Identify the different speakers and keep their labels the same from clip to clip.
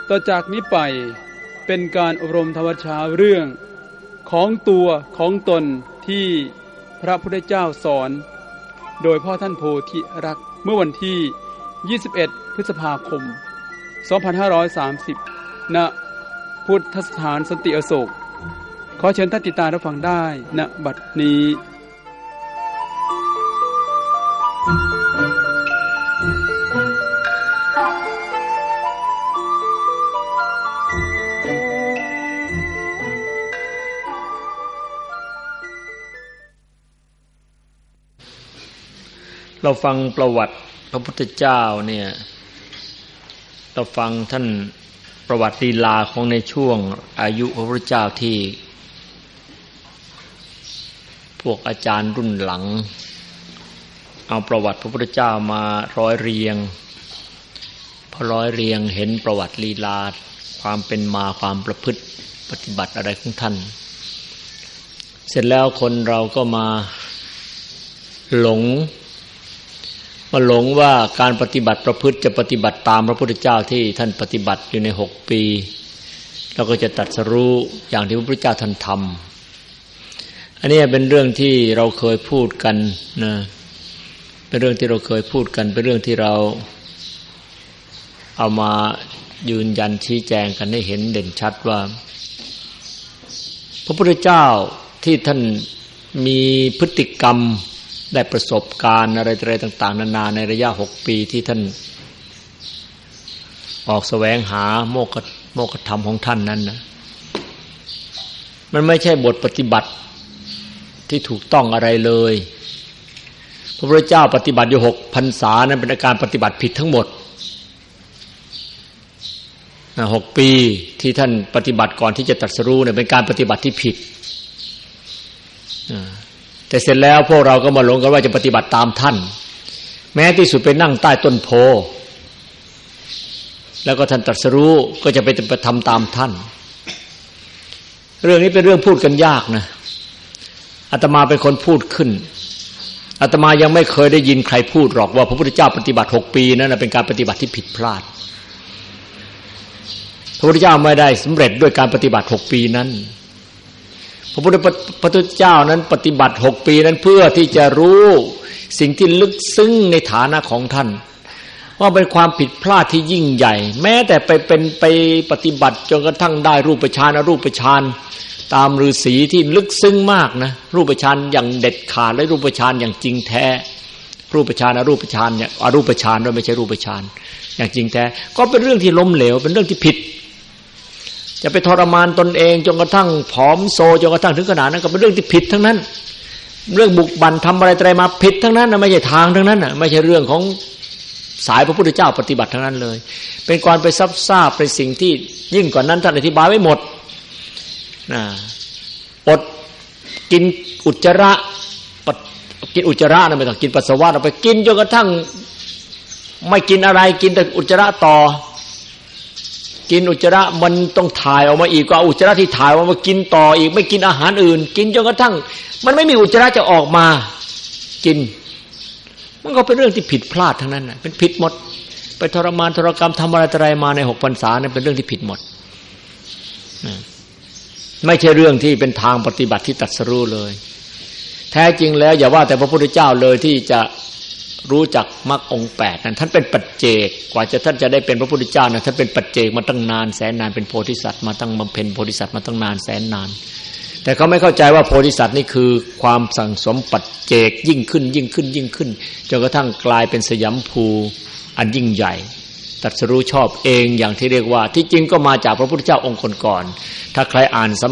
Speaker 1: ต่อจากนี้ไปเป็นการอบรมธรรมชาเรื่องของตัวของตนที่พระพุทธเจ้าสอนโดยพ่อท่านโพธิรักษ์เมื่อวันที่21พฤษภาคม2530ณพุทธสถานสันติอโศกขอเชิญท่านติดตามรับฟังได้ณบัดนี้
Speaker 2: เราฟังประวัติพระพุทธเจ้าเนี่ยเราฟังท่านประวัติลีลาของในช่วงอายุพระพุทธเจ้าที่พวกอาจารย์รุ่นหลังเอาประวัติพระพุทธเจ้ามาร้อยเรียงพอร้อยเรียงเห็นประวัติลีลาความเป็นมาความประพฤติปฏิบัติอะไรของท่านเสร็จแล้วคนเราก็มาหลงว่าการปฏิบัติประพฤติจะปฏิบัติตามพระพุทธเจ้าที่ท่านปฏิบัติอยู่ใน6 ปีแล้วก็จะตรัสรู้อย่างที่พระพุทธเจ้าท่านทำอันนี้เป็นเรื่องที่เราเคยพูดกันนะเป็นเรื่องที่เราเคยพูดกันเป็นเรื่องที่เราเอามายืนยันชี้แจงกันให้เห็นเด่นชัดว่าพระพุทธเจ้าที่ท่านมีพฤติกรรมได้ประสบการณ์อะไรต่างๆนานาในระยะ6 ปีที่ท่านออกแสวงหาโมกขธรรมของท่านนั้นนะมันไม่ใช่บทปฏิบัติที่ถูกต้องอะไรเลยพระพุทธเจ้าปฏิบัติอยู่6 พรรษานั้นเป็นการปฏิบัติผิดทั้งหมด6 ปีที่ท่านปฏิบัติก่อนที่จะตรัสรู้เนี่ยเป็นการปฏิบัติที่ผิดแต่เสร็จแล้วพวกเราก็มาหลงกันว่าจะปฏิบัติตามท่านแม้ที่สุดไปนั่งใต้ต้นโพแล้วก็ท่านตรัสรู้ก็จะไปทำตามท่านเรื่องนี้เป็นเรื่องพูดกันยากนะอาตมาเป็นคนพูดขึ้นอาตมายังไม่เคยได้ยินใครพูดหรอกว่าพระพุทธเจ้าปฏิบัติ6 ปีนั้นเป็นการปฏิบัติที่ผิดพลาดพระพุทธเจ้าไม่ได้สำเร็จด้วยการปฏิบัติ6 ปีนั้นพระพุทธเจ้านั้นปฏิบัติ6 ปีนั้นเพื่อที่จะรู้สิ่งที่ลึกซึ้งในฐานะของท่านว่าเป็นความผิดพลาดที่ยิ่งใหญ่แม้แต่ไปปฏิบัติจนกระทั่งได้รูปฌานอรูปฌานตามฤาษีที่ลึกซึ้งมากนะรูปฌานอย่างเด็ดขาดและรูปฌานอย่างจริงแท้รูปฌานอรูปฌานเนี่ยอรูปฌานด้วยไม่ใช่รูปฌานอย่างจริงแท้ก็เป็นเรื่องที่ล้มเหลวเป็นเรื่องที่ผิดจะไปทรมานตนเองจนกระทั่งผอมโซจนกระทั่งถึงขนาดนั้นก็เป็นเรื่องที่ผิดทั้งนั้นเรื่องบุกบั่นทำอะไรมาผิดทั้งนั้นไม่ใช่ทางทั้งนั้นไม่ใช่เรื่องของสายพระพุทธเจ้าปฏิบัติทั้งนั้นเลยเป็นการไปซับซ้าเป็นสิ่งที่ยิ่งกว่านั้นท่านอธิบายไว้หมดอดกินอุจจาระกินอุจจาระนะไม่ต้องกินปัสสาวะเราไปกินจนกระทั่งไม่กินอะไรกินแต่อุจจาระต่อกินอุจจาระมันต้องถ่ายออกมาอีกก็เอาอุจจาระที่ถ่ายออกมากินต่ออีกไม่กินอาหารอื่นกินจนกระทั่งมันไม่มีอุจจาระจะออกมากินมันก็เป็นเรื่องที่ผิดพลาดทั้งนั้นน่ะเป็นผิดหมดไปทรมานทรกรรมทำอะไรมาใน6 พรรษานั้นเป็นเรื่องที่ผิดหมดไม่ใช่เรื่องที่เป็นทางปฏิบัติที่ตรัสรู้เลยแท้จริงแล้วอย่าว่าแต่พระพุทธเจ้าเลยที่จะรู้จักมรรคองค์8นั้นท่านเป็นปัจเจกกว่าท่านจะได้เป็นพระพุทธเจ้านะท่านเป็นปัจเจกมาตั้งนานแสนนานเป็นโพธิสัตว์มาตั้งบำเพ็ญโพธิสัตว์มาตั้งนานแสนนานแต่เขาไม่เข้าใจว่าโพธิสัตว์นี่คือความสั่งสมปัจเจกยิ่งขึ้นจนกระทั่งกลายเป็นสยามภูอันยิ่งใหญ่ตรัสรู้ชอบเองอย่างที่เรียกว่าที่จริงก็มาจากพระพุทธเจ้าองค์ก่อนๆถ้าใครอ่าน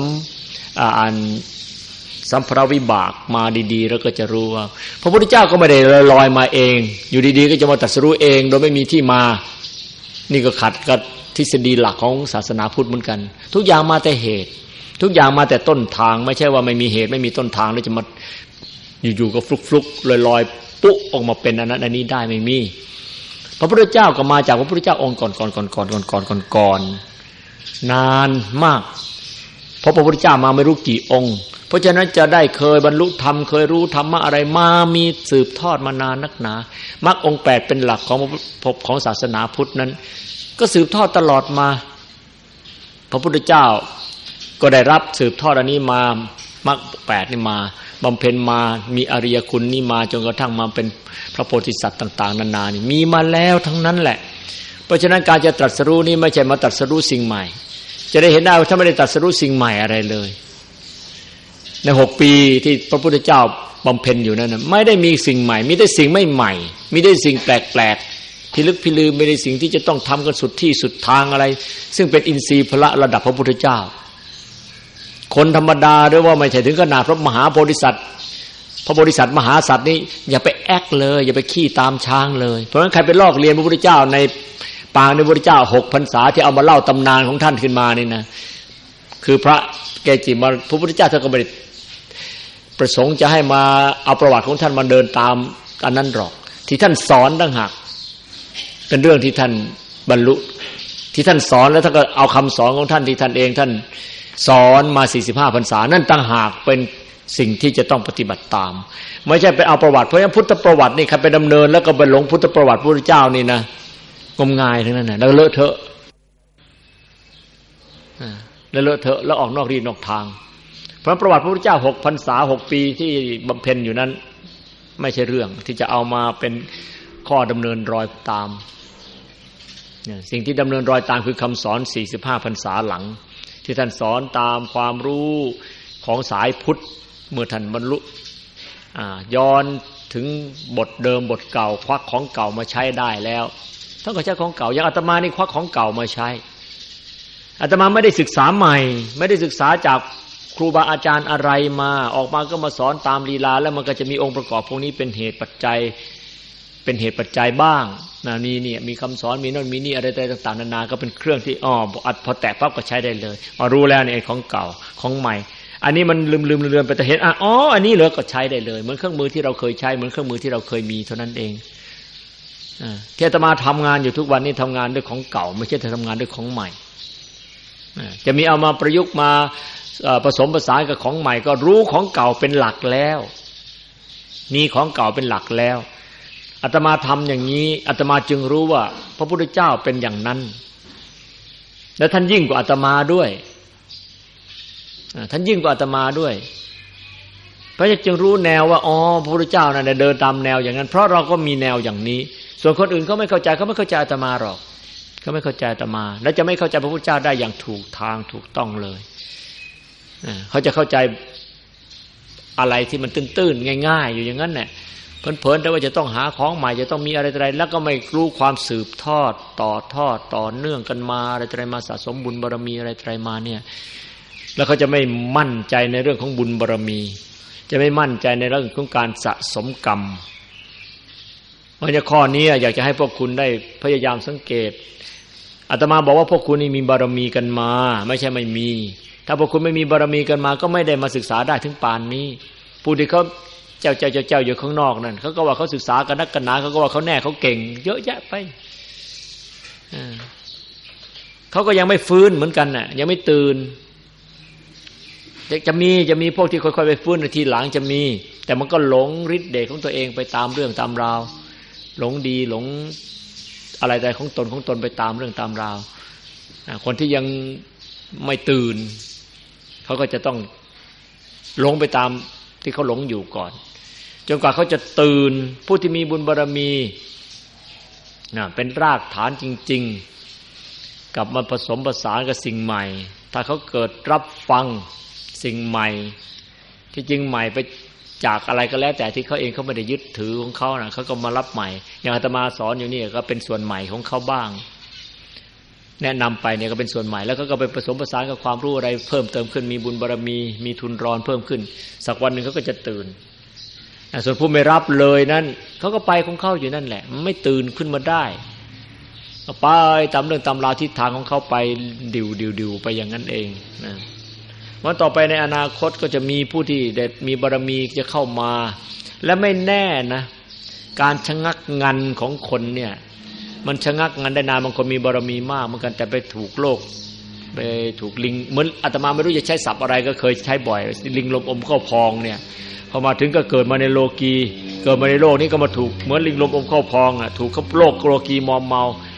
Speaker 2: สัมภวิบากมาดีๆแล้วก็จะรู้ว่าพระพุทธเจ้าก็ไม่ได้ลอยมาเองอยู่ดีๆก็จะมาตรัสรู้เองโดยไม่มีที่มานี่ก็ขัดกับทฤษฎีหลักของศาสนาพุทธเหมือนกันทุกอย่างมาแต่เหตุทุกอย่างมาแต่ต้นทางไม่ใช่ว่าไม่มีเหตุไม่มีต้นทางแล้วจะมาอยู่ๆก็ฟลุกๆลอยๆปุ๊ออกมาเป็นอันนั้นอันนี้ได้ไม่มีพระพุทธเจ้าก็มาจากพระพุทธเจ้าองค์ก่อนนานมากเพราะพระพุทธเจ้ามาไม่รู้กี่องค์เพราะฉะนั้นจะได้เคยบรรลุธรรมเคยรู้ธรรมะอะไรมามีสืบทอดมานานนักหนามรรคองค์8เป็นหลักของศาสนาพุทธนั้นก็สืบทอดตลอดมาพระพุทธเจ้าก็ได้รับสืบทอดอันนี้มามรรค8นี่มาบำเพ็ญมามีอริยคุณนี่มาจนกระทั่งมาเป็นพระโพธิสัตว์ต่างๆนานานี่มีมาแล้วทั้งนั้นแหละเพราะฉะนั้นการจะตรัสรู้นี่ไม่ใช่มาตรัสรู้สิ่งใหม่จะได้เห็นได้ว่าถ้าไม่ได้ตรัสรู้สิ่งใหม่อะไรเลยใน6ปีที่พระพุทธเจ้าบำเพ็ญอยู่นั้นนะไม่ได้มีสิ่งใหม่มีแต่สิ่งไม่ใหม่มีได้สิ่งแปลกๆพิลึกพิลือไม่ได้สิ่งที่จะต้องทำกันสุดที่สุดทางอะไรซึ่งเป็นอินทรีย์พละระดับพระพุทธเจ้าคนธรรมดาด้วยว่าไม่ใช่ถึงขนาดพระมหาโพธิสัตว์พระโพธิสัตว์มหาสัตว์นี่อย่าไปแอกเลยอย่าไปขี้ตามช้างเลยเพราะฉะนั้นใครไปลอกเรียนพระพุทธเจ้าในปางในพระพุทธเจ้า6 พรรษาที่เอามาเล่าตำนานของท่านขึ้นมานี่นะคือพระเกจิมาพระพุทธเจ้าท่านก็ไม่ได้ประสงค์จะให้มาเอาประวัติของท่านมาเดินตามอันนั้นหรอกที่ท่านสอนต่างหากเป็นเรื่องที่ท่านบรรลุที่ท่านสอนแล้วท่านก็เอาคำสอนของท่านที่ท่านเองท่านสอนมา45 พรรษานั่นต่างหากเป็นสิ่งที่จะต้องปฏิบัติตามไม่ใช่ไปเอาประวัติเพราะฉะนั้นพุทธประวัตินี่ใครไปดำเนินแล้วก็ไปหลงพุทธประวัติพระพุทธเจ้านี่นะงมงายทั้งนั้นน่ะแล้วเลอะเทอะแล้วเลอะเทอะแล้วออกนอกรีนอกทางเพราะประวัติพระพุทธเจ้า6 พรรษา6 ปีที่บำเพ็ญอยู่นั้นไม่ใช่เรื่องที่จะเอามาเป็นข้อดำเนินรอยตามสิ่งที่ดำเนินรอยตามคือคำสอน45 พรรษาหลังที่ท่านสอนตามความรู้ของสายพุทธเมื่อท่านบรรลุย้อนถึงบทเดิมบทเก่าควักของเก่ามาใช้ได้แล้วท่านก็ใช้ของเก่าอย่างอาตมานี่ควักของเก่ามาใช้อาตมาไม่ได้ศึกษาใหม่ไม่ได้ศึกษาจากครูบาอาจารย์อะไรมาออกมาก็มาสอนตามลีลาแล้วมันก็จะมีองค์ประกอบพวกนี้เป็นเหตุปัจจัยเป็นเหตุปัจจัยบ้างนะมีคำสอนมีโน่นมีนี่อะไรต่างๆนานาก็เป็นเครื่องที่พอแตะปั๊บก็ใช้ได้เลยรู้แล้วเนี่ยของเก่าของใหม่อันนี้มันลืมเลือนไปแต่เห็นอันนี้เหรอก็ใช้ได้เลยเหมือนเครื่องมือที่เราเคยใช้เหมือนเครื่องมือที่เราเคยมีเท่านั้นเองที่อาตมาทำงานอยู่ทุกวันนี้ทำงานด้วยของเก่าไม่ใช่ทำงานด้วยของใหม่จะมีเอามาประยุกต์มาผสมผสานกับของใหม่ก็รู้ของเก่าเป็นหลักแล้วมีของเก่าเป็นหลักแล้วอาตมาทำอย่างนี้อาตมาจึงรู้ว่าพระพุทธเจ้าเป็นอย่างนั้นและท่านยิ่งกว่าอาตมาด้วยท่านยิ่งกว่าอาตมาด้วยเพราะจึงรู้แนวว่าพระพุทธเจ้านั่นเดินตามแนวอย่างนั้นเพราะเราก็มีแนวอย่างนี้ส่วนคนอื่นเขาไม่เข้าใจเขาไม่เข้าใจอาตมาหรอกเขาไม่เข้าใจอาตมาและจะไม่เข้าใจพระพุทธเจ้าได้อย่างถูกทางถูกต้องเลยเขาจะเข้าใจอะไรที่มันตื้นๆง่ายๆอยู่อย่างนั้นแหละเพลินๆแต่ว่าจะต้องหาของใหม่จะต้องมีอะไรๆแล้วก็ไม่รู้ความสืบทอดต่อเนื่องกันมาอะไรๆมาสะสมบุญบารมีอะไรๆมาเนี่ยแล้วเขาจะไม่มั่นใจในเรื่องของบุญบารมีจะไม่มั่นใจในเรื่องของการสะสมกรรมเพราะฉะนั้นข้อนี้อยากจะให้พวกคุณได้พยายามสังเกตอาตมาบอกว่าพวกคุณนี่มีบารมีกันมาไม่ใช่ไม่มีถ้าพวกคุณไม่มีบารมีกันมาก็ไม่ได้มาศึกษาได้ถึงป่านนี้ผู้ที่เขาเจ้าอยู่ข้างนอกนั่นเขาก็ว่าเขาศึกษากันนักกันหนาเขาก็ว่าเขาแน่เขาเก่งเยอะแยะไปเขาก็ยังไม่ฟื้นเหมือนกันน่ะยังไม่ตื่นจะมีพวกที่ค่อยๆไปฟื้นในทีหลังจะมีแต่มันก็หลงฤทธิ์เดชของตัวเองไปตามเรื่องตามราวหลงดีหลงอะไรใดของตนไปตามเรื่องตามราวคนที่ยังไม่ตื่นเขาก็จะต้องหลงไปตามที่เขาหลงอยู่ก่อนจนกว่าเขาจะตื่นผู้ที่มีบุญบารมีเป็นรากฐานจริงๆกลับมาผสมผสานกับสิ่งใหม่ถ้าเขาเกิดรับฟังสิ่งใหม่ที่จริงใหม่ไปจากอะไรก็แล้วแต่ที่เขาเองเขาไม่ได้ยึดถือของเขานะเขาก็มารับใหม่อย่างอาตมาสอนอยู่นี่ก็เป็นส่วนใหม่ของเขาบ้างแนะนำไปเนี่ยก็เป็นส่วนใหม่แล้วก็ไปผสมผสานกับความรู้อะไรเพิ่มเติมขึ้นมีบุญบารมีมีทุนรอนเพิ่มขึ้นสักวันหนึ่งเขาก็จะตื่นส่วนผู้ไม่รับเลยนั้นเขาก็ไปของเขาอยู่นั่นแหละไม่ตื่นขึ้นมาได้ก็ไปตามเรื่องตามราวทิศทางของเขาไปดิวไปอย่างนั้นเองนะวันต่อไปในอนาคตก็จะมีผู้ที่ได้มีบารมีจะเข้ามาและไม่แน่นะการชะงักงันของคนเนี่ยมันชะงักงันได้นานบางคนมีบารมีมากเหมือนกันแต่ไปถูกโลกไปถูกลิงเหมือนอาตมาไม่รู้จะใช้ศัพท์อะไรก็เคยใช้บ่อยลิงลมอมเข้าพองเนี่ยพอมาถึงก็เกิดมาในโลกีเกิดมาในโลกนี้ก็มาถูกเหมือนลิงลมอมเข้าพองถูกเขาโลกโลกีมอมเมา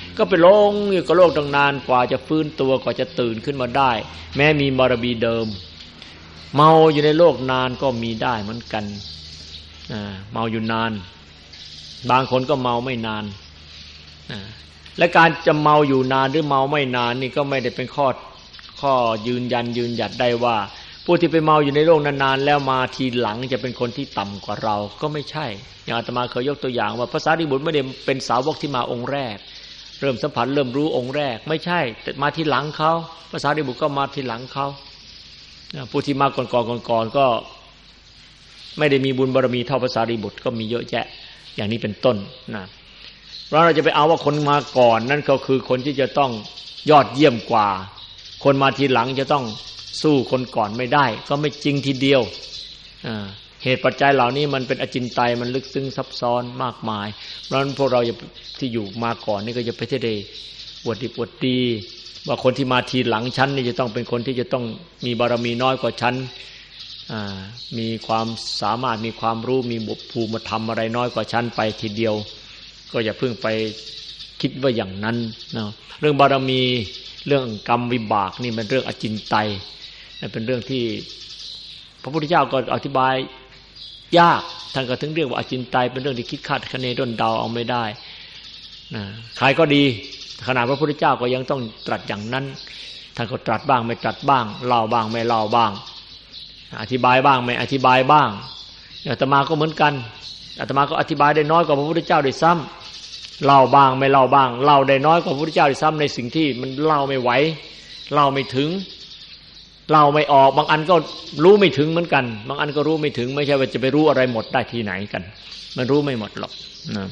Speaker 2: ก็ไปหลงอยู่กับโลกตั้งนานกว่าจะฟื้นตัวกว่าจะตื่นขึ้นมาได้แม้มีบารมีเดิมเมาอยู่ในโลกนานก็มีได้เหมือนกันเมาอยู่นานบางคนก็เมาไม่นานและการจะเมาอยู่นานหรือเมาไม่นานนี่ก็ไม่ได้เป็นข้อยืนยันยืนหยัดได้ว่าผู้ที่ไปเมาอยู่ในโลกนานๆแล้วมาทีหลังจะเป็นคนที่ต่ำกว่าเราก็ไม่ใช่อย่างอาตมาเคยยกตัวอย่างว่าพระสารีบุตรไม่ได้เป็นสาวกที่มาองค์แรกเริ่มสัมผัสเริ่มรู้องค์แรกไม่ใช่แต่มาทีหลังเขาพระสารีบุตรก็มาทีหลังเขาผู้ที่มาก่อนก็ไม่ได้มีบุญบารมีเท่าพระสารีบุตรก็มีเยอะแยะอย่างนี้เป็นต้นนะเราจะไปเอาว่าคนมาก่อนนั่นก็คือคนที่จะต้องยอดเยี่ยมกว่าคนมาทีหลังจะต้องสู้คนก่อนไม่ได้ก็ไม่จริงทีเดียวเหตุปัจจัยเหล่านี้มันเป็นอจินไตยมันลึกซึ้งซับซ้อนมากมายเพราะฉะนั้นพวกเราที่อยู่มาก่อนนี่ก็จะไปได้อวดดีว่าคนที่มาทีหลังชั้นนี่จะต้องเป็นคนที่จะต้องมีบารมีน้อยกว่าชั้นมีความสามารถมีความรู้มีภูมิธรรมอะไรน้อยกว่าชั้นไปทีเดียวก็อย่าเพิ่งไปคิดว่าอย่างนั้นนะเรื่องบารมีเรื่องกรรมวิบากนี่มันเรื่องอจินไตยเป็นเรื่องที่พระพุทธเจ้าก็อธิบายยากท่านก็ถึงเรียกว่าอจินไตยเป็นเรื่องที่คิดคาดคะเนด้นเดาเอาไม่ได้นะใครก็ดีขนาดพระพุทธเจ้าก็ยังต้องตรัสอย่างนั้นท่านก็ตรัสบ้างไม่ตรัสบ้างเล่าบ้างไม่เล่าบ้างอธิบายบ้างไม่อธิบายบ้างอาตมาก็เหมือนกันอาตมาก็อธิบายได้น้อยกว่าพระพุทธเจ้าด้วยซ้ำเล่าบ้างไม่เล่าบ้างเล่าได้น้อยกว่าพระพุทธเจ้าด้วยซ้ำในสิ่งที่มันเล่าไม่ไหวเล่าไม่ถึงเล่าไม่ออกบางอันก็รู้ไม่ถึงเหมือนกันบางอันก็รู้ไม่ถึงไม่ใช่ว่าจะไปรู้อะไรหมดได้ที่ไหนกันมันรู้ไม่หมดหรอกนะ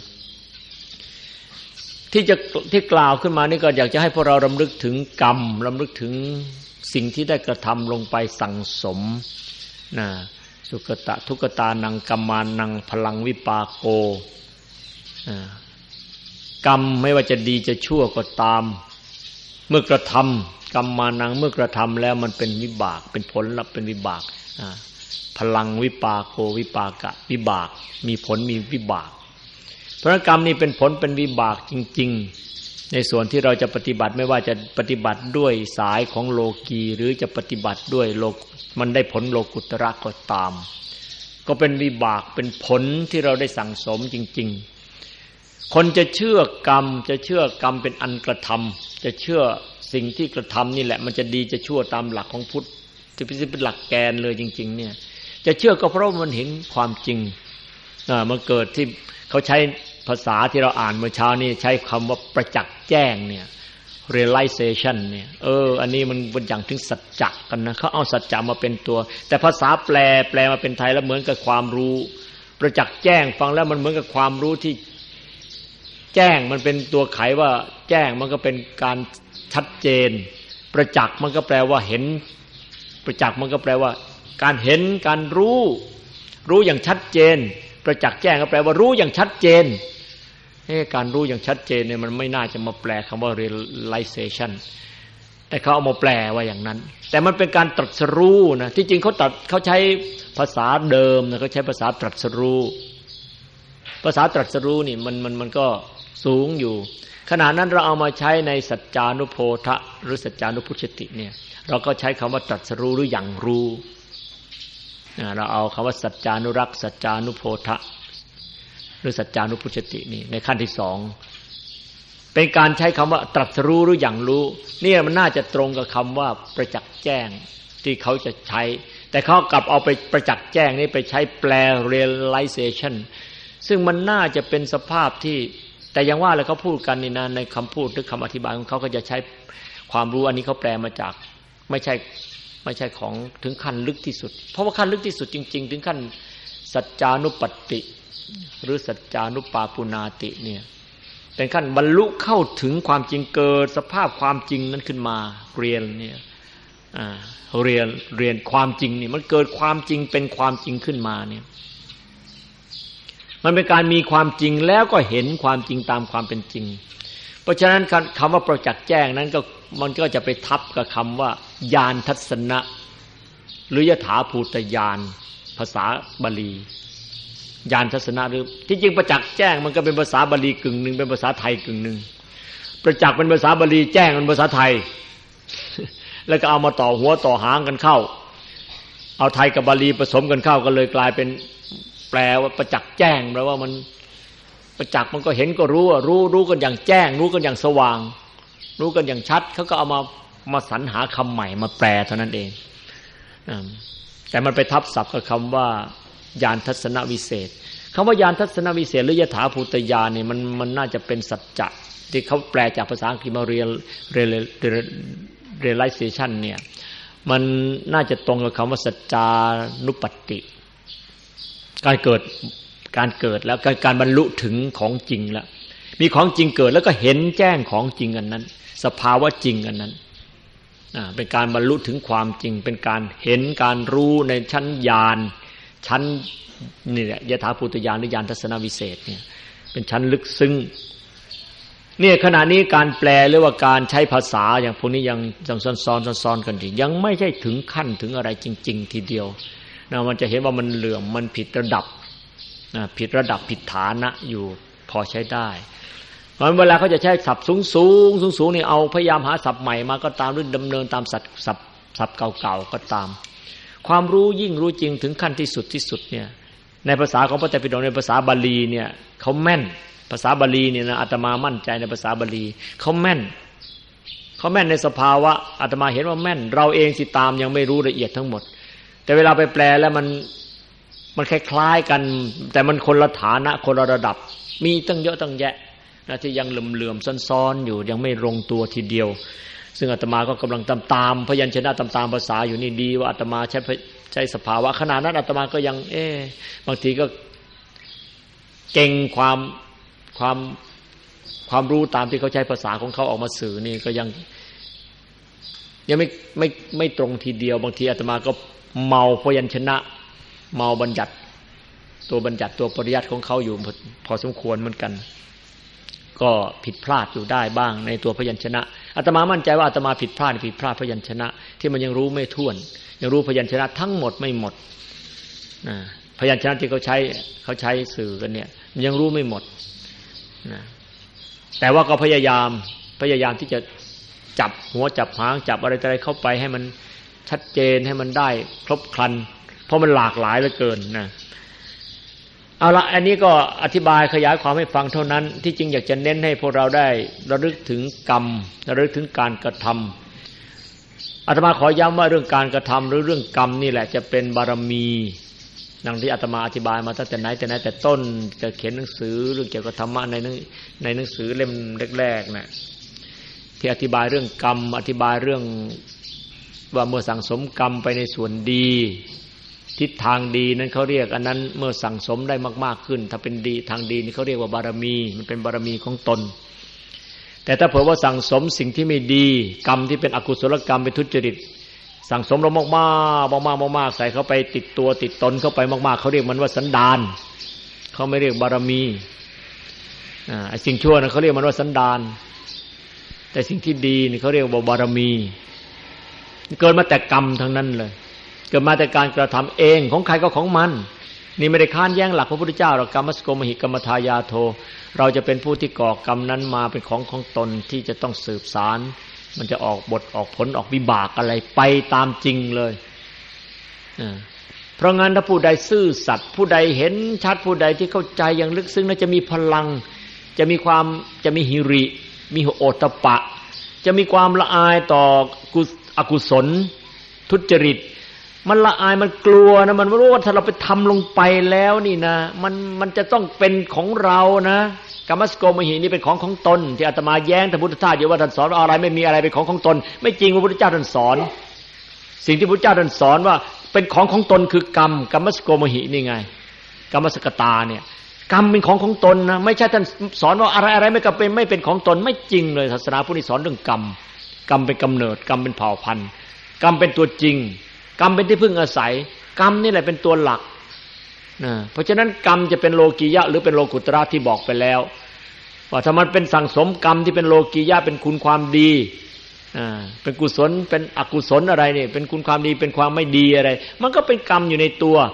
Speaker 2: ที่กล่าวขึ้นมานี่ก็อยากจะให้พวกเรารำลึกถึงกรรมรำลึกถึงสิ่งที่ได้กระทำลงไปสั่งสมนะสุขตะทุกตานังกัมมานังพลังวิปากโกกรรมไม่ว่าจะดีจะชั่วก็ตามเมื่อกระทำกรรมมานังเมื่อกระทำแล้วมันเป็นวิบากเป็นผลลัพธ์เป็นวิบากพลังวิปากโกวิปากะวิบากมีผลมีวิบากเพราะกรรมนี่เป็นผลเป็นวิบากจริงๆในส่วนที่เราจะปฏิบัติไม่ว่าจะปฏิบัติด้วยสายของโลกีหรือจะปฏิบัติด้วยโลกมันได้ผลโลกุตระก็ตามก็เป็นวิบากเป็นผลที่เราได้สั่งสมจริงๆคนจะเชื่อกรรมจะเชื่อกรรมเป็นอันกระทำจะเชื่อสิ่งที่กระทำนี่แหละมันจะดีจะชั่วตามหลักของพุทธที่เป็นหลักแกนเลยจริงๆเนี่ยจะเชื่อก็เพราะมันเห็นความจริงมันเกิดที่เขาใช้ภาษาที่เราอ่านเมื่อเช้านี่ใช้คำว่าประจักษ์แจ้งเนี่ย realization เนี่ยอันนี้มันเป็นอย่างถึงสัจจะกันนะเขาเอาสัจจะมาเป็นตัวแต่ภาษาแปลมาเป็นไทยแล้วเหมือนกับความรู้ประจักษ์แจ้งฟังแล้วมันเหมือนกับความรู้ที่แจ้งมันเป็นตัวไขว่าแจ้งมันก็เป็นการชัดเจนประจักษ์มันก็แปลว่าเห็นประจักษ์มันก็แปลว่าการเห็นการรู้อย่างชัดเจนประจักษ์แจ้งก็แปลว่ารู้อย่างชัดเจนการรู้อย่างชัดเจนเนี่ยมันไม่น่าจะมาแปลคำว่า realization แต่เขาเอามาแปลว่าอย่างนั้นแต่มันเป็นการตรัสรู้นะที่จริงเขาใช้ภาษาเดิมนะเขาใช้ภาษาตรัสรู้ภาษาตรัสรู้นี่มันก็สูงอยู่ขณะนั้นเราเอามาใช้ในสัจจานุโพธะหรือสัจจานุพุชติเนี่ยเราก็ใช้คำว่าตรัสรู้หรืออย่างรู้เราเอาคำว่าสัจจานุรักษ์สัจจานุโพธะหรือสัจจานุพุชตินี่ในขั้นที่สองเป็นการใช้คำว่าตรัสรู้หรืออย่างรู้เนี่ยมันน่าจะตรงกับคำว่าประจักษ์แจ้งที่เขาจะใช้แต่เขากลับเอาไปประจักษ์แจ้งนี่ไปใช้แปล realization ซึ่งมันน่าจะเป็นสภาพที่แต่อย่างว่าแล้วเขาพูดกันนี่นะในคำพูดหรือคำอธิบายของเขาก็จะใช้ความรู้อันนี้เขาแปลมาจากไม่ใช่ของถึงขั้นลึกที่สุดเพราะว่าขั้นลึกที่สุดจริงๆถึงขั้นสัจจานุปัตติหรือสัจจานุปาปุนาติเนี่ยเป็นขั้นบรรลุเข้าถึงความจริงเกิดสภาพความจริงนั้นขึ้นมาเรียนเนี่ยเรียนความจริงนี่มันเกิดความจริงเป็นความจริงขึ้นมาเนี่ยมันเป็นการมีความจริงแล้วก็เห็นความจริงตามความเป็นจริงเพราะฉะนั้นคำว่าประจักษ์แจ้งนั้นก็มันก็จะไปทับกับคำว่าญาณทัศนะหรือยถาภูตญาณภาษาบาลีญาณทัศนะหรือที่จริงประจักษ์แจ้งมันก็เป็นภาษาบาลีกึ่งนึงเป็นภาษาไทยกึ่งนึงประจักษ์เป็นภาษาบาลีแจ้งเป็นภาษาไทยแล้วก็เอามาต่อหัวต่อหางกันเข้าเอาไทยกับบาลีผสมกันเข้าก็เลยกลายเป็นแปลว่าประจักษ์แจ้งแปลว่ามันประจักษ์มันก็เห็นก็รู้รู้กันอย่างแจ้งรู้กันอย่างสว่างรู้กันอย่างชัดเขาก็เอามาสรรหาคำใหม่มาแปลเท่านั้นเองแต่มันไปทับศัพท์กับคำว่าญาณทัศนวิเศษคำว่าญาณทัศนวิเศษหรือยถาภูตญาณนี่มันน่าจะเป็นสัจจะที่เขาแปลจากภาษาอังกฤษมาrealization เนี่ยมันน่าจะตรงกับคำว่าสัจจานุปัตติการเกิดแล้วการบรรลุถึงของจริงแล้วมีของจริงเกิดแล้วก็เห็นแจ้งของจริงอันนั้นสภาวะจริงอันนั้นเป็นการบรรลุถึงความจริงเป็นการเห็นการรู้ในชั้นญาณชั้นนี่แหละยถาภูตญาณหรือญาณทัศนวิเศษเนี่ยเป็นชั้นลึกซึ้งเนี่ยขณะนี้การแปลหรือว่าการใช้ภาษาอย่างพวกนี้ยังซ้อนกันอยู่ยังไม่ใช่ถึงขั้นถึงอะไรจริงๆทีเดียวนะมันจะเห็นว่ามันเหลื่อมมันผิดระดับผิดฐานะอยู่พอใช้ได้เพราะเวลาเขาจะใช้ศัพท์สูงนี่เอาพยายามหาศัพท์ใหม่มาก็ตามหรือดำเนินตามศัพท์เก่าๆก็ตามความรู้ยิ่งรู้จริงถึงขั้นที่สุดเนี่ยในภาษาของพระไตรปิฎกในภาษาบาลีเนี่ยเขาแม่นภาษาบาลีเนี่ยนะอาตมามั่นใจในภาษาบาลีเขาแม่นในสภาวะอาตมาเห็นว่าแม่นเราเองสิตามยังไม่รู้ละเอียดทั้งหมดแต่เวลาไปแปลแล้วมันคล้ายๆกันแต่มันคนละฐานะคนละระดับมีตั้งเยอะตั้งแยะนะที่ยังเหลื่อมๆซ้อนๆอยู่ยังไม่ลงตัวทีเดียวซึ่งอาตมาก็กำลังตามพยัญชนะตามภาษาอยู่นี่ดีว่าอาตมาใช้สภาวะขณะนั้นอาตมาก็ยังบางทีก็เก่งความรู้ตามที่เขาใช้ภาษาของเขาออกมาสื่อนี่ก็ยังไม่ตรงทีเดียวบางทีอาตมาก็เมาพยัญชนะเมาบัญญัติตัวปริยัติของเขาอยู่พอสมควรเหมือนกันก็ผิดพลาดอยู่ได้บ้างในตัวพยัญชนะอาตมามั่นใจว่าอาตมาผิดพลาดพยัญชนะที่มันยังรู้ไม่ถ้วนยังรู้พยัญชนะทั้งหมดไม่หมดพยัญชนะที่เขาใช้สื่อกันเนี่ยมันยังรู้ไม่หมดนะแต่ว่าก็พยายามที่จะจับหัวจับหางจับอะไรเข้าไปให้มันชัดเจนให้มันได้ครบครันเพราะมันหลากหลายเหลือเกินนะเอาละอันนี้ก็อธิบายขยายความให้ฟังเท่านั้นที่จริงอยากจะเน้นให้พวกเราได้ระลึกถึงกรรมระลึกถึงการกระทำอาตมาขอย้ำว่าเรื่องการกระทำหรือเรื่องกรรมนี่แหละจะเป็นบารมีดังที่อาตมาอธิบายมาตั้งแต่ไหนแต่ต้นจะเขียนหนังสือเรื่องเกี่ยวกับธรรมะในหนังสือเล่มแรกๆนะที่อธิบายเรื่องกรรมอธิบายเรื่องว่าเมื่อสั่งสมกรรมไปในส่วนดีทิศทางดีนั้นเขาเรียกอันนั้นเมื่อสั่งสมได้มากๆขึ้นถ้าเป็นดีทางดีนี่เขาเรียกว่าบารมีมันเป็นบารมีของตนแต่ถ้าเผื่อว่าสั่งสมสิ่งที่ไม่ดีกรรมที่เป็นอกุศลกรรมเป็นทุจริตสั่งสมเรามากๆใส่เข้าไปติดตัวติดตนเข้าไปมากๆเขาเรียกมันว่าสันดานเขาไม่เรียกบารมีไอ้สิ่งชั่วนะเขาเรียกมันว่าสันดานแต่สิ่งที่ดีนี่เขาเรียกว่าบารมีเกิดมาแต่กรรมทั้งนั้นเลยเกิดมาแต่การกระทำเองของใครก็ของมันนี่ไม่ได้ค้านแย้งหลักพระพุทธเจ้าหรอกกรรมสโกมหิกรรมทายาโทเราจะเป็นผู้ที่ก่อกรรมนั้นมาเป็นของตนที่จะต้องสืบสารมันจะออกบทออกผลออกวิบากอะไรไปตามจริงเลยเพราะงั้นถ้าผู้ใดซื่อสัตย์ผู้ใดเห็นชัดผู้ใดที่เข้าใจอย่างลึกซึ้งแล้วจะมีพลังจะมีหิริมีโอตตัปปะจะมีความละอายต่ออกุศลทุจริตมันละอายมันกลัวนะมันรู้ว่าถ้าเราไปทำลงไปแล้วนี่นะมันจะต้องเป็นของเรานะกรรมสโกมหินี่เป็นของตนที่อาตมาแย้งท่านพุทธทาสอยู่ว่าท่านสอนอะไรไม่มีอะไรเป็นของตนไม่จริงพระพุทธเจ้าท่านสอนสิ่งที่พระพุทธเจ้าท่านสอนว่าเป็นของตนคือกรรมสโกมหินี่ไงกรรมสกตาเนี่ยกรรมเป็นของตนนะไม่ใช่ท่านสอนว่าอะไรไม่ก็เป็นไม่เป็นของตนไม่จริงเลยศาสนาพุทธสอนเรื่องกรรมเป็นกำเนิดกรรมเป็นเผ่าพันธุ์กรรมเป็นตัวจริงกรรมเป็นที่พึ่งอาศัยกรรมนี่แหละเป็นตัวหลักนะเพราะฉะนั้นกรรมจะเป็นโลกียะหรือเป็นโลกุตระที่บอกไปแล้วว่าถ้ามันเป็นสั่งสมกรรมที่เป็นโลกียะเป็นคุณความดีเป็นกุศลเป็นอกุศลอะไรเนี่ยเป็นคุณความดีเป็นความไม่ดีอะไรมันก็เป็นกรรมอยู่ในตัว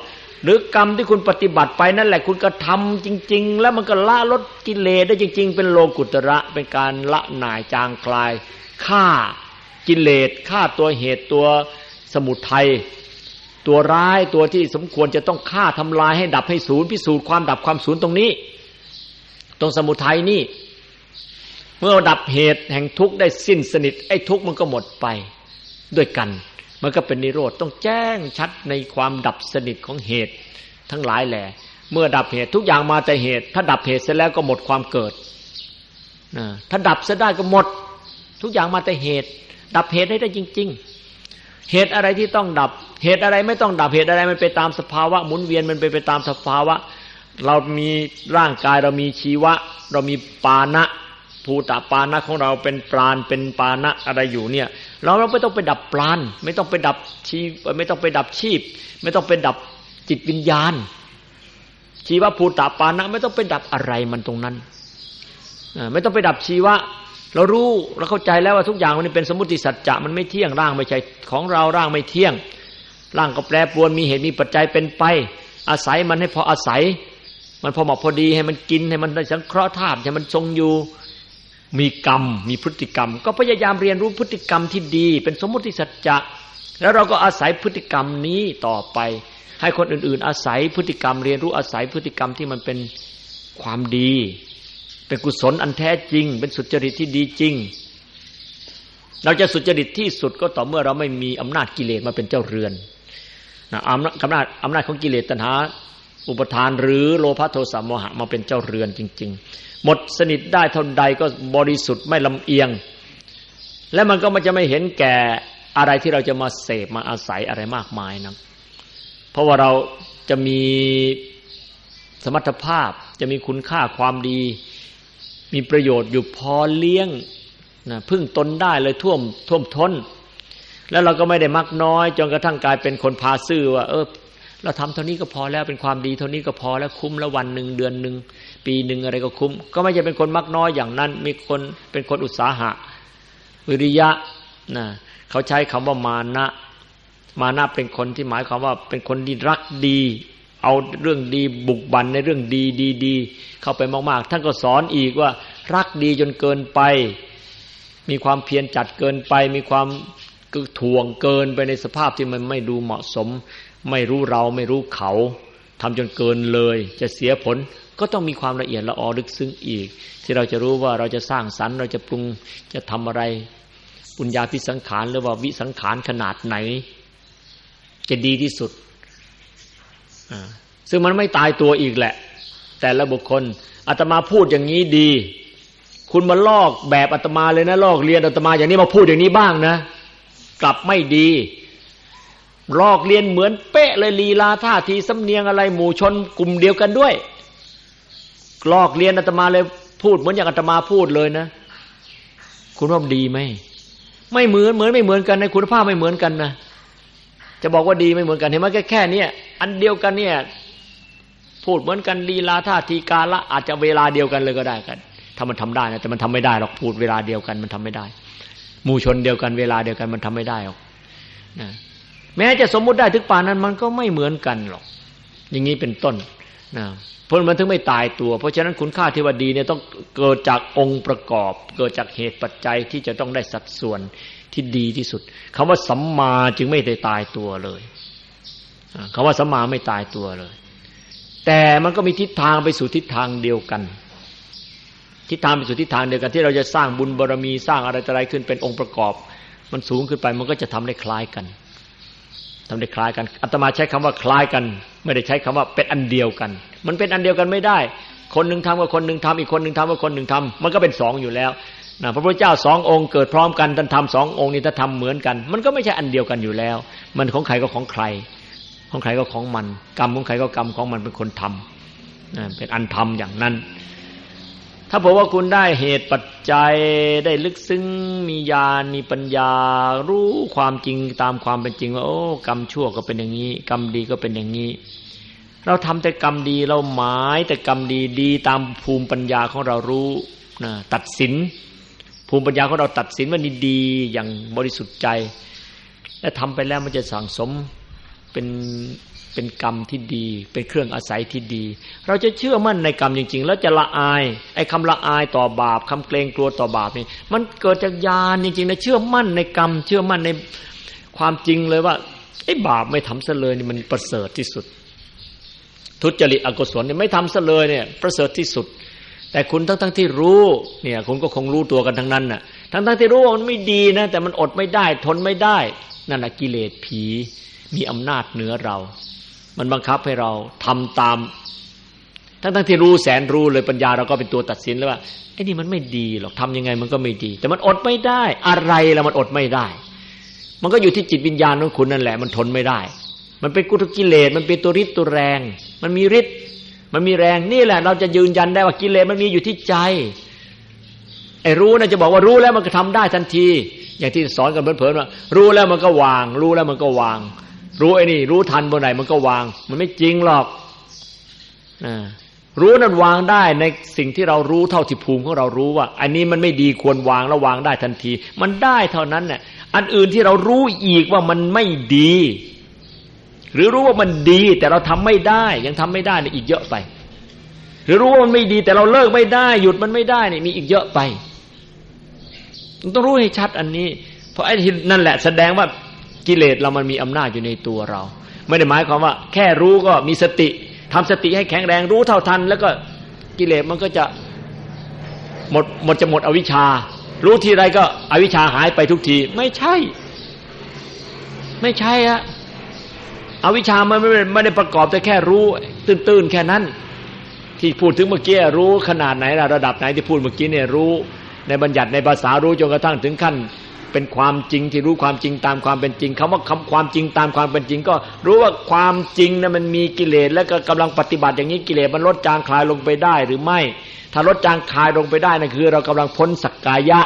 Speaker 2: หรือกรรมที่คุณปฏิบัติไปนั่นแหละคุณกระทำจริงๆแล้วมันก็ละลดกิเลสได้จริงๆเป็นโลกุตระเป็นการละหน่ายจางคลายฆ่ากิเลสฆ่าตัวเหตุตัวสมุทัยตัวร้ายตัวที่สมควรจะต้องฆ่าทำลายให้ดับให้สูญพิสูจน์ความดับความสูญตรงนี้ตรงสมุทัยนี่เมื่อดับเหตุแห่งทุกข์ได้สิ้นสนิทไอ้ทุกข์มันก็หมดไปด้วยกันมันก็เป็นนิโรธต้องแจ้งชัดในความดับสนิทของเหตุทั้งหลายแหละเมื่อดับเหตุทุกอย่างมาแต่เหตุถ้าดับเหตุเสร็จแล้วก็หมดความเกิดถ้าดับเสียได้ก็หมดทุกอย่างมาแต่เหตุดับเหตุให้ได้จริงๆเหตุอะไรที่ต้องดับเหตุอะไรไม่ต้องดับเหตุอะไรมันไปตามสภาวะหมุนเวียนมันไปตามสภาวะเรามีร่างกายเรามีชีวะเรามีปานะภูตปานะของเราเป็นปราณเป็นปานะอะไรอยู่เนี่ยเราไม่ต้องไปดับปราณไม่ต้องไปดับชีไม่ต้องไปดับชีพไม่ต้องไปดับจิตวิญญาณชีวะภูตปานะไม่ต้องไปดับอะไรมันตรงนั้นไม่ต้องไปดับชีวะเรารู้เราเข้าใจแล้วว่าทุกอย่างมันเป็นสมมุติสัจจะมันไม่เที่ยงร่างไม่ใช่ของเราร่างไม่เที่ยงร่างก็แปรปรวนมีเหตุมีปัจจัยเป็นไปอาศัยมันให้พออาศัยมันพอเหมาะพอดีให้มันกินให้มันได้สังเคราะห์ธาตุให้มันทรงอยู่มีกรรมมีพฤติกรรมก็พยายามเรียนรู้พฤติกรรมที่ดีเป็นสมมุติสัจจะแล้วเราก็อาศัยพฤติกรรมนี้ต่อไปให้คนอื่นๆอาศัยพฤติกรรมเรียนรู้อาศัยพฤติกรรมที่มันเป็นความดีเป็นกุศลอันแท้จริงเป็นสุจริตที่ดีจริงเราจะสุจริตที่สุดก็ต่อเมื่อเราไม่มีอำนาจกิเลสมาเป็นเจ้าเรือนอำนาจของกิเลสตัณหาอุปทานหรือโลภะโทสะโมหะมาเป็นเจ้าเรือนจริงๆหมดสนิทได้เท่าใดก็บริสุทธิ์ไม่ลำเอียงและมันก็จะไม่เห็นแก่อะไรที่เราจะมาเสพมาอาศัยอะไรมากมายนะเพราะว่าเราจะมีสมรรถภาพจะมีคุณค่าความดีมีประโยชน์อยู่พอเลี้ยงนะพึ่งตนได้เลยท่วมท้นแล้วเราก็ไม่ได้มักน้อยจนกระทั่งกลายเป็นคนพาซื่อว่าเราทำเท่านี้ก็พอแล้วเป็นความดีเท่านี้ก็พอแล้วคุ้มแล้ววันหนึ่งเดือนหนึ่งปีหนึ่งอะไรก็คุ้มก็ไม่ใช่เป็นคนมักน้อยอย่างนั้นมีคนเป็นคนอุตสาหะวิริยะนะเขาใช้คำว่ามานะเป็นคนที่หมายความว่าเป็นคนที่รักดีเอาเรื่องดีบุกบั่นในเรื่องดีเข้าไปมากๆท่านก็สอนอีกว่ารักดีจนเกินไปมีความเพียรจัดเกินไปมีความถ่วงเกินไปในสภาพที่มันไม่ดูเหมาะสมไม่รู้เราไม่รู้เขาทำจนเกินเลยจะเสียผลก็ต้องมีความละเอียดละออลึกซึ้งอีกที่เราจะรู้ว่าเราจะสร้างสรรค์เราจะปรุงจะทำอะไรปุญญาภิสังขารหรือว่าวิสังขารขนาดไหนจะดีที่สุดซึ่งมันไม่ตายตัวอีกแหละแต่ละบุคคลอาตมาพูดอย่างนี้ดีคุณมาลอกแบบอาตมาเลยนะลอกเรียนอาตมาอย่างนี้มาพูดอย่างนี้บ้างนะกลับไม่ดีลอกเรียนเหมือนเป๊ะเลยลีลาท่าทีสำเนียงอะไรหมู่ชนกลุ่มเดียวกันด้วยลอกเรียนอาตมาเลยพูดเหมือนอย่างอาตมาพูดเลยนะคุณว่าดีไหมไม่เหมือนไม่เหมือนกันในคุณภาพไม่เหมือนกันนะจะบอกว่าดีไม่เหมือนกันเห็นไหมแค่นี้อันเดียวกันเนี่ยพูดเหมือนกันลีลาท่าทีกาละอาจจะเวลาเดียวกันเลยก็ได้กันถ้ามันทำได้นะแต่มันทำไม่ได้หรอกพูดเวลาเดียวกันมันทำไม่ได้หมู่ชนเดียวกันเวลาเดียวกันมันทำไม่ได้หรอกนะแม้จะสมมุติได้ถึงป่านนั้นมันก็ไม่เหมือนกันหรอกอย่างนี้เป็นต้นนะเพราะมันถึงไม่ตายตัวเพราะฉะนั้นคุณค่าที่ว่าดีเนี่ยต้องเกิดจากองค์ประกอบเกิดจากเหตุปัจจัยที่จะต้องได้สัดส่วนที่ดีที่สุดคำว่าสัมมาจึงไม่ได้ตายตัวเลยคำว่าสัมมาไม่ตายตัวเลยแต่มันก็มีทิศทางไปสู่ทิศทางเดียวกันทิศทางไปสู่ทิศทางเดียวกันที่เราจะสร้างบุญบารมีสร้างอะไรขึ้นเป็นองค์ประกอบมันสูงขึ้นไปมันก็จะทำได้คล้ายกันทำได้คล้ายกันอาตมาใช้คำว่าคล้ายกันไม่ได้ใช้คำว่าเป็นอันเดียวกันมันเป็นอันเดียวกันไม่ได้คนหนึ่งทำกับคนหนึ่งทำอีกคนหนึ่งทำกับคนหนึ่งทำมันก็เป็นสองอยู่แล้วนะพระพุทธเจ้าสององค์เกิดพร้อมกันท่านทำสององค์นี้ถ้าทำเหมือนกันมันก็ไม่ใช่อันเดียวกันอยู่แล้วมันของใครก็ของใครของใครก็ของมันกรรมของใครก็กรรมของมันเป็นคนทำนะเป็นอันทำอย่างนั้นถ้าบอกว่าคุณได้เหตุปัจจัยได้ลึกซึ้งมีญาณมีปัญญารู้ความจริงตามความเป็นจริงว่าโอ้กรรมชั่วก็เป็นอย่างนี้กรรมดีก็เป็นอย่างนี้เราทำแต่กรรมดีเราหมายแต่กรรมดีตามภูมิปัญญาของเรารู้นะตัดสินภูมิปัญญาของเราตัดสินว่านี่ดีอย่างบริสุทธิ์ใจและทำไปแล้วมันจะสั่งสมเป็นเป็นกรรมที่ดีเป็นเครื่องอาศัยที่ดีเราจะเชื่อมั่นในกรรมจริงๆแล้วจะละอายไอ้คำละอายต่อบาปคำเกรงกลัวต่อบาปนี่มันเกิดจากญาณจริงๆนะเชื่อมั่นในกรรมเชื่อมั่นในความจริงเลยว่าไอ้บาปไม่ทำซะเลยนี่มันประเสริฐที่สุดทุจริตอกุศลเนี่ยไม่ทำซะเลยเนี่ยประเสริฐที่สุดแต่คุณทั้งที่รู้เนี่ยคุณก็คงรู้ตัวกันทั้งนั้นน่ะทั้งที่รู้ว่ามันไม่ดีนะแต่มันอดไม่ได้ทนไม่ได้นั่นน่ะกิเลสผีมีอำนาจเหนือเรามันบังคับให้เราทำตามทั้งที่รู้แสนรู้เลยปัญญาเราก็เป็นตัวตัดสินแล้วว่าไอ้นี่มันไม่ดีหรอกทำยังไงมันก็ไม่ดีแต่มันอดไม่ได้อะไรล่ะมันอดไม่ได้มันก็อยู่ที่จิตวิญญาณของคุณนั่นแหละมันทนไม่ได้มันเป็นกุศลกิเลสมันเป็นตัวฤทธิ์ตัวแรงมันมีฤทธิ์มันมีแรงนี่แหละเราจะยืนยันได้ว่ากิเลสมันมีอยู่ที่ใจไอ้รู้นะจะบอกว่ารู้แล้วมันก็ทำได้ทันทีอย่างที่สอนกันเผลอๆว่ารู้แล้วมันก็วางรู้แล้วมันก็วางรู้ไอ้นี่รู้ทันบนไหนมันก็วางมันไม่จริงหรอกรู้นั้นวางได้ในสิ่งที่เรารู้เท่าที่ภูมิของเรารู้ว่าอันนี้มันไม่ดีควรวางแล้ววางได้ทันทีมันได้เท่านั้นน่ะอันอื่นที่เรารู้อีกว่ามันไม่ดีหรือรู้ว่ามันดีแต่เราทำไม่ได้ยังทำไม่ได้เนี่ยอีกเยอะไปหรือรู้ว่ามันไม่ดีแต่เราเลิกไม่ได้หยุดมันไม่ได้เนี่ยมีอีกเยอะไปต้องรู้ให้ชัดอันนี้เพราะไอ้นั่นแหละแสดงว่ากิเลสเรามันมีอำนาจอยู่ในตัวเราไม่ได้หมายความว่าแค่รู้ก็มีสติทำสติให้แข็งแรงรู้เท่าทันแล้วก็กิเลสมันก็จะหมดอวิชชารู้ทีไรก็อวิชชาหายไปทุกทีไม่ใช่อะอวิชชามันไม่ได้ประกอบแต่แค่รู้ตื้นๆแค่นั้นที่พูดถึงเมื่อกี้รู้ขนาดไหนล่ะระดับไหนที่พูดเมื่อกี้เนี่ยรู้ในบัญญัติในภาษารู้จนกระทั่งถึงขั้นเป็นความจริงที่รู้ความจริงตามความเป็นจริงคำว่าความจริงตามความเป็นจริงก็รู้ว่าความจริงนะมันมีกิเลสแล้วก็กำลังปฏิบัติอย่างนี้กิเลสมันลดจางคลายลงไปได้หรือไม่ถ้าลดจางคลายลงไปได้นั่นคือเรากำลังพ้นสักกายะ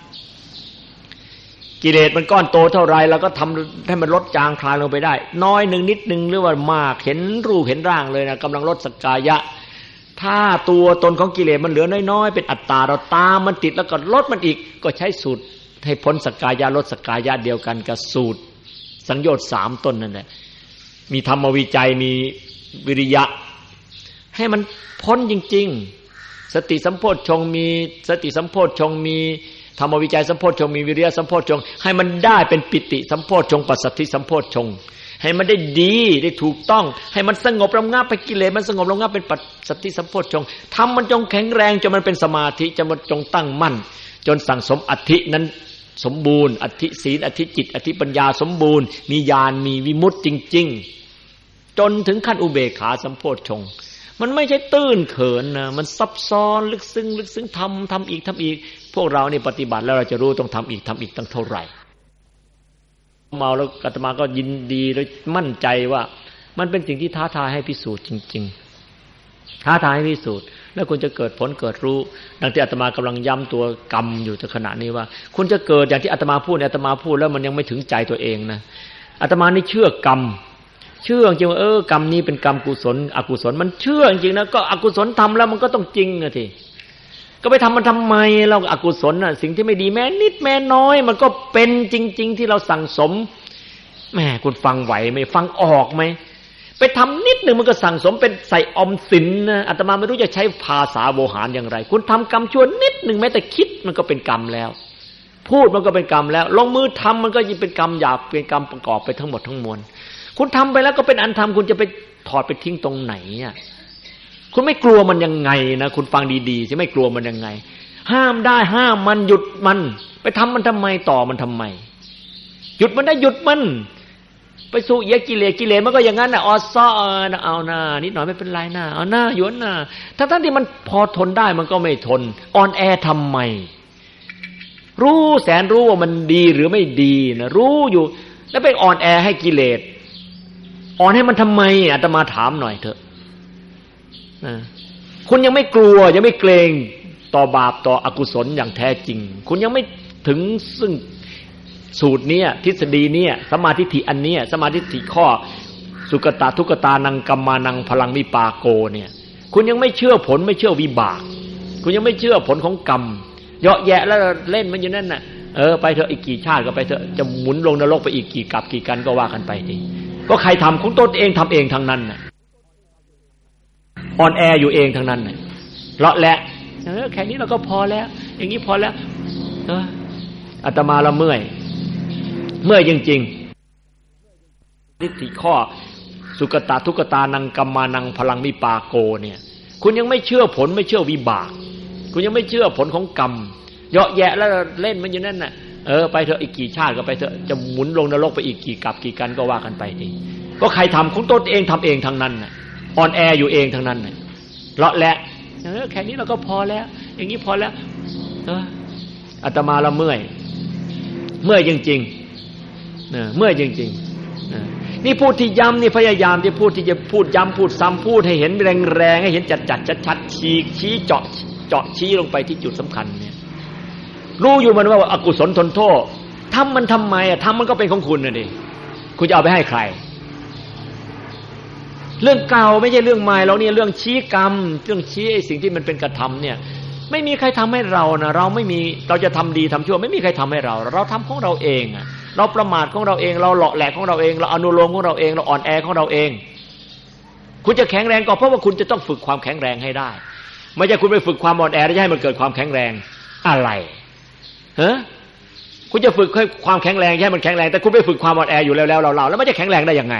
Speaker 2: กิเลสมันก้อนโตเท่าไรเราก็ทำให้มันลดจางคลายลงไปได้น้อยหนึ่งนิดนึงหรือว่ามากเห็นรูปเห็นร่างเลยนะกำลังลดสักกายะถ้าตัวตนของกิเลสมันเหลือน้อยๆเป็นอัตตาเราตามมันติดแล้วก็ลดมันอีกก็ใช้สูตรให้พ้นสักกายะลดสักกายะเดียวกันกับสูตรสังโยชน์3ต้นนั่นแหละมีธรรมวิจัยมีวิริยะให้มันพ้นจริงๆสติสัมโพชฌงค์มีสติสัมโพชฌงค์มีธรรมวิจัยสัมโพชฌงค์มีวิริยะสัมโพชฌงค์ให้มันได้เป็นปิติสัมโพชฌงค์ปัสสัทธิสัมโพชฌงค์ให้มันได้ดีได้ถูกต้องให้มันสงบระงับไปกิเลสมันสงบระงับเป็นปัสสัทธิสัมโพชฌงค์ทำมันจงแข็งแรงจนมันเป็นสมาธิจนมันจงตั้งมั่นจนสั่งสมอธินั้นสมบูรณ์อธิศีลอธิจิตอธิปัญญาสมบูรณ์มีญาณมีวิมุตติจริงๆจนถึงขั้นอุเบกขาสัมโพชฌงค์มันไม่ใช่ตื้นเขินนะมันซับซ้อนลึกซึ้งทำอีกพวกเรานี่ปฏิบัติแล้วเราจะรู้ต้องทำอีกตั้งเท่าไหร่เมาแล้วอาตมาก็ยินดีและมั่นใจว่ามันเป็นสิ่งที่ท้าทายให้พิสูจน์จริงๆท้าทายให้พิสูจน์แล้วคุณจะเกิดผลเกิดรู้ดังที่อาตมากำลังย้ำตัวกรรมอยู่ในขณะนี้ว่าคุณจะเกิดอย่างที่อาตมาพูดอาตมาพูดแล้วมันยังไม่ถึงใจตัวเองนะอาตมานี่เชื่อกรรมเชื่อจริงว่ากรรมนี้เป็นกรรมกุศลอกุศลมันเชื่อจริงนะก็อกุศลทำแล้วมันก็ต้องจริงอะทีก็ไปทำมันทำไมเราอกุศลน่ะสิ่งที่ไม่ดีแม้นิดแม้น้อยมันก็เป็นจริงๆที่เราสั่งสมแหมคุณฟังไหวไหมฟังออกไหมไปทำนิดนึงมันก็สั่งสมเป็นใส่อมสินนะอาตมาไม่รู้จะใช้ภาษาโวหารอย่างไรคุณทำกรรมชั่วนิดนึงแม้แต่คิดมันก็เป็นกรรมแล้วพูดมันก็เป็นกรรมแล้วลงมือทำมันก็ยิ่งเป็นกรรมหยาบเป็นกรรมประกอบไปทั้งหมดทั้งมวลคุณทำไปแล้วก็เป็นอันทำคุณจะไปถอดไปทิ้งตรงไหนอ่ะคุณไม่กลัวมันยังไงนะคุณฟังดีๆจะไม่กลัวมันยังไงห้ามได้ห้ามมันหยุดมันไปทำมันทำไมต่อมันทำไมหยุดมันได้หยุดมันไปสู้เอียกิเลสมันก็อย่างนั้นน่ะออซ้อนะเอาหน้านิดหน่อยไม่เป็นไรนะเอาหน้าหยวนหน้าทั้งที่มันพอทนได้มันก็ไม่ทนอ่อนแอทำไมรู้แสนรู้ว่ามันดีหรือไม่ดีนะรู้อยู่แล้วไปอ่อนแอให้กิเลสอ่อนให้มันทำไมอาตมาถามหน่อยเถอะคุณยังไม่กลัวยังไม่เกรงต่อบาปต่ออกุศลอย่างแท้จริงคุณยังไม่ถึงซึ่งสูตรนี้ทฤษฎีนี้สมาธิอันนี้สมาธิข้อสุกตาทุกตานังกัมมานังพลังวิปาโกเนี่ยคุณยังไม่เชื่อผลไม่เชื่อวิบากคุณยังไม่เชื่อผลของกรรมเยาะแยะแล้วเล่นมันอยู่นั่นน่ะไปเถอะอีกกี่ชาติก็ไปเถอะจะหมุนลงนรกไปอีกกี่กับกี่กันก็ว่ากันไปดิก็ใครทำของตนเองทำเองทั้งนั้นน่ะอ่อนแออยู่เองทั้งนั้นน่ะเลาะแหละแค่นี้เราก็พอแล้วอย่างนี้พอแล้วอาตมาละเมื่อยจริงๆทิฏฐิข้อสุกตาทุกตานังกัมมานังพลังวิปาโกเนี่ยคุณยังไม่เชื่อผลไม่เชื่อวิบากคุณยังไม่เชื่อผลของกรรมเยาะแยะแล้วเล่นมันอยู่นั่นน่ะไปเถอะอีกกี่ชาติก็ไปเถอะจะหมุนลงนรกไปอีกกี่กับกี่กันก็ว่ากันไปเองก็ใครทำของตนเองทำเองทั้งนั้นน่ะอ่อนแออยู่เองทั้งนั้นน่ะเลาะแหละแค่นี้เราก็พอแล้วอย่างนี้พอแล้วอาตมาละเมื่อยจริงๆเมื่อยจริงๆนี่พูดที่ย้ำนี่พยายามที่พูดที่จะพูดย้ำพูดซ้ำพูดให้เห็นแรงๆให้เห็นจัดชัดๆชี้เจาะชี้ลงไปที่จุดสำคัญเนี่ยรู้อยู่มันว่าอกุศลทนโทษทำมันทำไมทำมันก็เป็นของคุณน่ะดิคุณจะเอาไปให้ใครเรื่องเก่าไม่ใช่เรื่องใหม่แล้วเนี่ยเรื่องชี้กรรมเรื่องชี้ไอ้สิ่งที่มันเป็นกระทำเนี่ยไม่มีใครทำให้เรานะเราไม่มีเราจะทำดีทำชั่วไม่มีใครทำให้เราทำของเราเองเราประมาทของเราเองเราหลอกแหลกของเราเองเราอนุโลมของเราเองเราอ่อนแอของเราเองคุณจะแข็งแรงก็เพราะว่าคุณจะต้องฝึกความแข็งแรงให้ได้ไม่ใช่คุณไปฝึกความอ่อนแอแล้วจะให้มันเกิดความแข็งแรงอะไรคุณจะฝึกให้ความแข็งแรงให้มันแข็งแรงแต่คุณไปฝึกความอ่อนแออยู่แล้วแล้วมันจะแข็งแรงได้ยังไง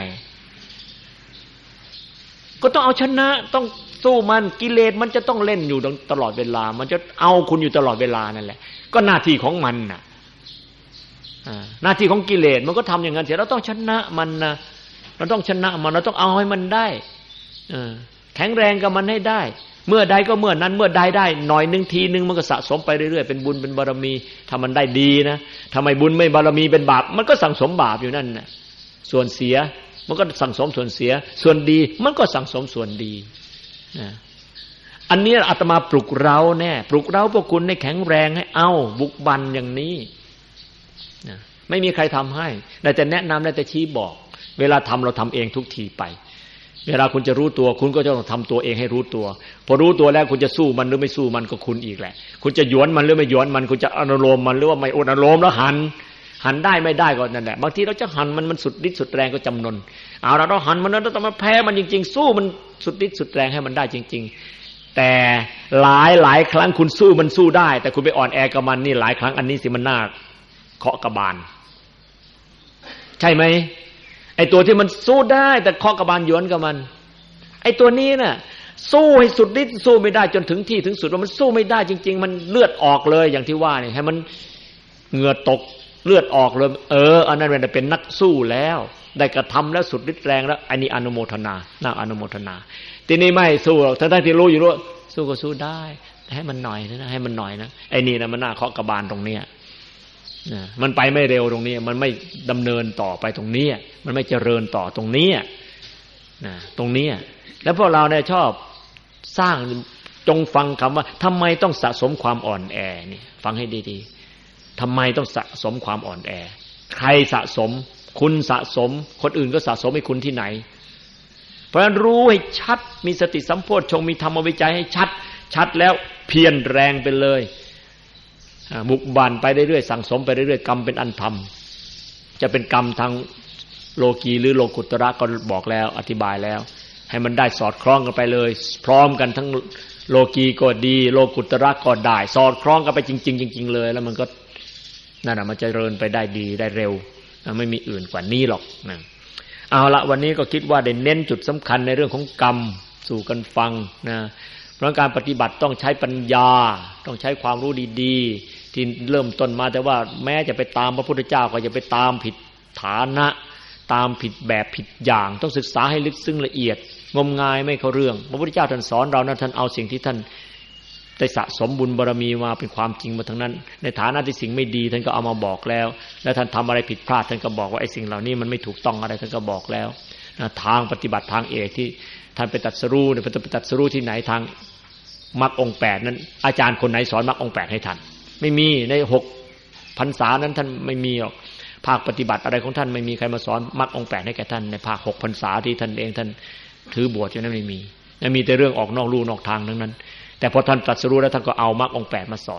Speaker 2: ก็ต้องเอาชนะต้องสู้มันกิเลสมันจะต้องเล่นอยู่ตลอดเวลามันจะเอาคุณอยู่ตลอดเวลานั่นแหละก็หน้าที่ของมันน่ะหน้าที่ของกิเลสมันก็ทำอย่างนั้นเสียเราต้องชนะมันนะเราต้องชนะมันเราต้องเอาให้มันได้แข็งแรงกับมันให้ได้เมื่อใดก็เมื่อนั้นเมื่อใดได้หน่อยนึงทีนึงมันก็สะสมไปเรื่อยๆเป็นบุญเป็นบารมีถ้ามันได้ดีนะทำไมบุญไม่บารมีเป็นบาปมันก็สั่งสมบาปอยู่นั่นน่ะส่วนเสียมันก็สั่งสมส่วนเสียส่วนดีมันก็สั่งสมส่วนดีอันนี้อาตมาปลุกเราแน่ปลุกเราพวกคุณให้แข็งแรงให้เอาบุกบันอย่างนี้ไม่มีใครทำให้ได้แต่แนะนำได้แต่ชี้บอกเวลาทำเราทำเองทุกทีไปเวลาคุณจะรู้ตัวคุณก็จะต้องทำตัวเองให้รู้ตัวพอรู้ตัวแล้วคุณจะสู้มันหรือไม่สู้มันก็คุณอีกแหละคุณจะหยวนมันหรือไม่หยวนมันคุณจะอนุโลมมันหรือว่าไม่อนุโลมแล้วหันได้ไม่ได้ก็นั่นแหละบางทีเราจะหันมันสุดฤทธิ์สุดแรงก็จำนนเอาเราต้องหันมันเราต้องมาแพ้มันจริงๆสู้มันสุดฤทธิ์สุดแรงให้มันได้จริงๆแต่หลายครั้งคุณสู้มันสู้ได้แต่คุณไปอ่อนแอกับมันนี่หลายครั้งอันนี้สิมันน่าเคาะกระบาลใช่ไหมไอ้ตัวที่มันสู้ได้แต่เคาะกระบาลหยวนกับมันไอ้ตัวนี้น่ะสู้ให้สุดฤทธิ์สู้ไม่ได้จนถึงที่ถึงสุดว่ามันสู้ไม่ได้จริงๆมันเลือดออกเลยอย่างที่ว่านี่ให้มันเหงื่อตกเลือดออกเลยอันนั้นมันเป็นนักสู้แล้วได้กระทำแล้วสุดฤทธิ์แรงแล้วอันนี้อนุโมทนาน่าอนุโมทนาทีนี้ไม่สู้หรอกทั้งที่รู้อยู่ว่าสู้ก็สู้ได้ให้มันหน่อยนะให้มันหน่อยนะไอ้นี่นะมันน่าเคาะกระบาลตรงเนี้ยมันไปไม่เร็วตรงนี้มันไม่ดำเนินต่อไปตรงนี้มันไม่เจริญต่อตรงนี้ตรงนี้แล้วพวกเราเนี่ยชอบสร้างจงฟังคำว่าทำไมต้องสะสมความอ่อนแอนี่ฟังให้ดีๆทำไมต้องสะสมความอ่อนแอใครสะสมคุณสะสมคนอื่นก็สะสมให้คุณที่ไหนเพราะฉะนั้นรู้ให้ชัดมีสติสัมโพชฌงค์มีธรรมวิจัยให้ชัดแล้วเพียรแรงไปเลยบุกบั่นไปเรื่อยๆสั่งสมไปเรื่อยๆกรรมเป็นอันทำจะเป็นกรรมทางโลกีหรือโลกุตระก็บอกแล้วอธิบายแล้วให้มันได้สอดคล้องกันไปเลยพร้อมกันทั้งโลกีก็ดีโลกุตระก็ได้สอดคล้องกันไปจริงๆจริงๆเลยแล้วมันก็นั่นน่ะมันจะเจริญไปได้ดีได้เร็วไม่มีอื่นกว่านี้หรอกนะเอาละวันนี้ก็คิดว่าได้เน้นจุดสำคัญในเรื่องของกรรมสู่กันฟังนะเพราะการปฏิบัติต้องใช้ปัญญาต้องใช้ความรู้ดีๆที่เริ่มต้นมาแต่ว่าแม้จะไปตามพระพุทธเจ้าก็อย่าไปตามผิดฐานะตามผิดแบบผิดอย่างต้องศึกษาให้ลึกซึ้งละเอียดงมงายไม่เข้าเรื่องพระพุทธเจ้าท่านสอนเรานะท่านเอาสิ่งที่ท่านได้สะสมบุญบารมีมาเป็นความจริงมาทั้งนั้นในฐานะที่สิ่งไม่ดีท่านก็เอามาบอกแล้วแล้วท่านทำอะไรผิดพลาดท่านก็บอกว่าไอ้สิ่งเหล่านี้มันไม่ถูกต้องอะไรท่านก็บอกแล้วทางปฏิบัติทางเอกที่ท่านไปตรัสรู้เนี่ยไปตรัสรู้ที่ไหนทางมรรคองค์8นั้นอาจารย์คนไหนสอนมรรคองค์8ให้ท่านไม่มีใน6พรรษานั้นท่านไม่มีหรอกภาคปฏิบัติอะไรของท่านไม่มีใครมาสอนมรรคองค์8ให้แก่ท่านในภาค6พรรษาที่ท่านเองท่านถือบวชอยู่นั้นไม่มีแต่เรื่องออกนอกลู่นอกทางทั้งนั้นแต่พอท่านตรัสรู้แล้วท่านก็เอามรรคองค์8มาสอน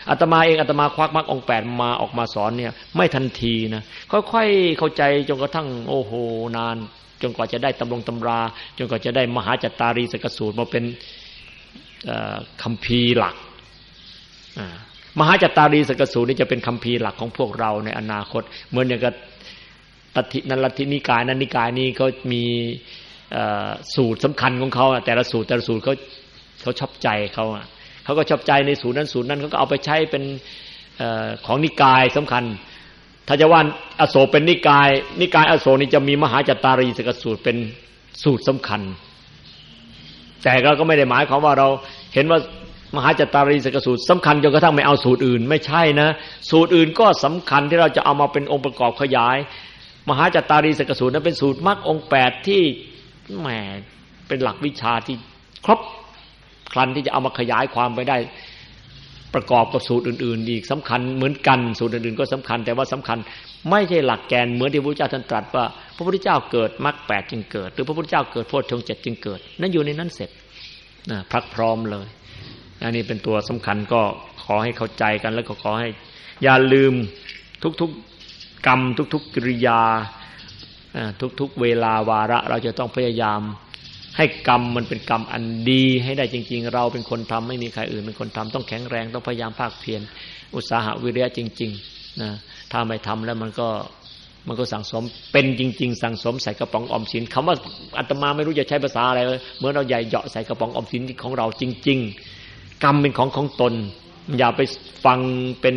Speaker 2: อาตมาเองอาตมาควักมรรคองค์8มาออกมาสอนเนี่ยไม่ทันทีนะค่อยๆเข้าใจจนกระทั่งโอ้โหนานจนกว่าจะได้ตำราจนกว่าจะได้มหาจัตตารีสกสูตรมาเป็นคัมภีร์หลักมหาจัตตารีสกสูตรนี่จะเป็นคัมภีร์หลักของพวกเราในอนาคตเหมือนอย่างกับตัทธินันลัทธินิกายนั้นนิกายนี้เขามีสูตรสำคัญของเขาแต่ละสูตรเขาชอบใจเขาก็ชอบใจในสูตรนั้นเขาก็เอาไปใช้เป็นของนิกายสำคัญถ้าจะว่าอโศกเป็นนิกายอโศกนี่จะมีมหาจัตตารีสกสูตรเป็นสูตรสำคัญแต่ก็ไม่ได้หมายความว่าเราเห็นว่ามหาจัตตารีสกสูตรสำคัญจนกระทั่งไม่เอาสูตรอื่นไม่ใช่นะสูตรอื่นก็สำคัญที่เราจะเอามาเป็นองค์ประกอบขยายมหาจัตตารีสกสูตรนั้นเป็นสูตรมรรคองค์8ที่แหมเป็นหลักวิชาที่ครบครันที่จะเอามาขยายความไปได้ประกอบกับสูตรอื่นๆอีกสำคัญเหมือนกันสูตรอื่นๆก็สำคัญแต่ว่าสำคัญไม่ใช่หลักแกนเหมือนที่พระพุทธเจ้าท่านตรัสว่าพระพุทธเจ้าเกิดมรรค8จึงเกิดหรือพระพุทธเจ้าเกิดโพชฌงค์7จึงเกิดนั่นอยู่ในนั้นเสร็จพรักพร้อมเลยอันนี้เป็นตัวสำคัญก็ขอให้เข้าใจกันแล้วก็ขอให้อย่าลืมทุกๆกรรมทุกๆกิริยาทุกๆเวลาวาระเราจะต้องพยายามให้กรรมมันเป็นกรรมอันดีให้ได้จริงๆเราเป็นคนทำไม่มีใครอื่นเป็นคนทำต้องแข็งแรงต้องพยายามภาคเพียรอุตสาหะวิริยะจริงๆนะถ้าไม่ทำแล้วมันก็สั่งสมเป็นจริงๆสั่งสมใส่กระป๋องออมสินคำว่าอาตมาไม่รู้จะใช้ภาษาอะไรเหมือนเราใหญ่เหาะใส่กระป๋องออมสินของเราจริงๆกรรมเป็นของตนอย่าไปฟังเป็น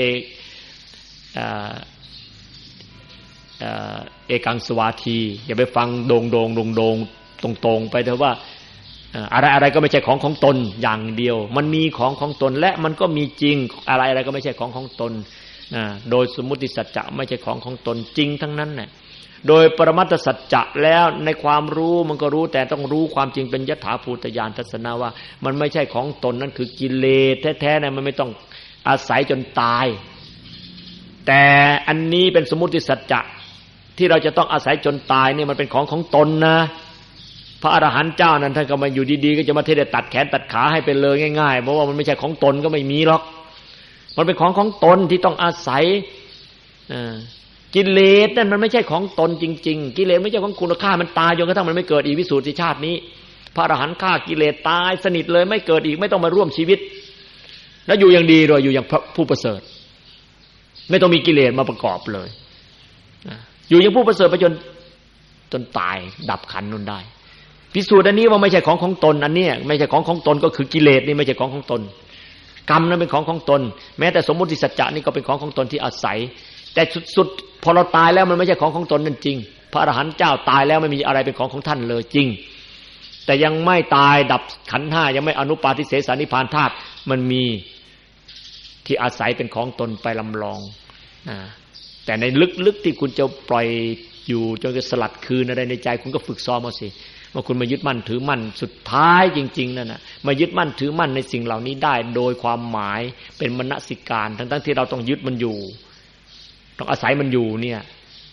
Speaker 2: เอกังสวาทีอย่าไปฟังโด่งตรงๆไปเถอะว่าอะไรก็ไม่ใช่ของตนอย่างเดียวมันมีของตนและมันก็มีจริงอะไรก็ไม่ใช่ของตนโดยสมมุติสัจจะไม่ใช่ของตนจริงทั้งนั้นน่ะโดยปรมัตถสัจจะแล้วในความรู้มันก็รู้แต่ต้องรู้ความจริงเป็นยถาภูตญาณทัศนะว่ามันไม่ใช่ของตนนั่นคือกิเลสแท้ๆนะมันไม่ต้องอาศัยจนตายแต่อันนี้เป็นสมมุติสัจจะที่เราจะต้องอาศัยจนตายนี่มันเป็นของตนนะพระอรหันต์เจ้านั้นท่านก็มาอยู่ดีๆก็จะมาเทศตัดแขนตัดขาให้ไปเลยง่ายๆเพราะว่ามันไม่ใช่ของตนก็ไม่มีหรอกมันเป็นของตนที่ต้องอาศัยกิเลสนั่นมันไม่ใช่ของตนจริงๆกิเลสไม่ใช่ของคุณค่ามันตายจนกระทั่งมันไม่เกิดอีกวิสูตรชาตินี้พระอรหันต์ฆ่ากิเลสตายสนิทเลยไม่เกิดอีกไม่ต้องมาร่วมชีวิตแล้วอยู่อย่างดีโดยอยู่อย่างผู้ประเสริฐไม่ต้องมีกิเลสมาประกอบเลยอยู่อย่างผู้ประเสริฐไปจนตายดับขันนั้นได้พิสูจน์อันนี้ว่าไม่ใช่ของตนอันนี้ไม่ใช่ของตนก็คือกิเลสนี่ไม่ใช่ของตนกรรมนั้นเป็นของตนแม้แต่สมมุติสัจจะนี่ก็เป็นของตนที่อาศัยแต่สุดพอเราตายแล้วมันไม่ใช่ของตนนั่นจริงพระอรหันต์เจ้าตายแล้วไม่มีอะไรเป็นของท่านเลยจริงแต่ยังไม่ตายดับขันธ์5ยังไม่อนุปาทิเสสนิพพานธาตุมันมีที่อาศัยเป็นของตนไปลำลองแต่ในลึกๆที่คุณจะปล่อยอยู่จนจะสลัดคืนอะไรในใจคุณก็ฝึกซ้อมเอาสิว่าคุณมายึดมั่นถือมั่นสุดท้ายจริงๆนั่นน่ะมายึดมั่นถือมั่นในสิ่งเหล่านี้ได้โดยความหมายเป็นมนสิการทั้งที่เราต้องยึดมันอยู่ต้องอาศัยมันอยู่เนี่ย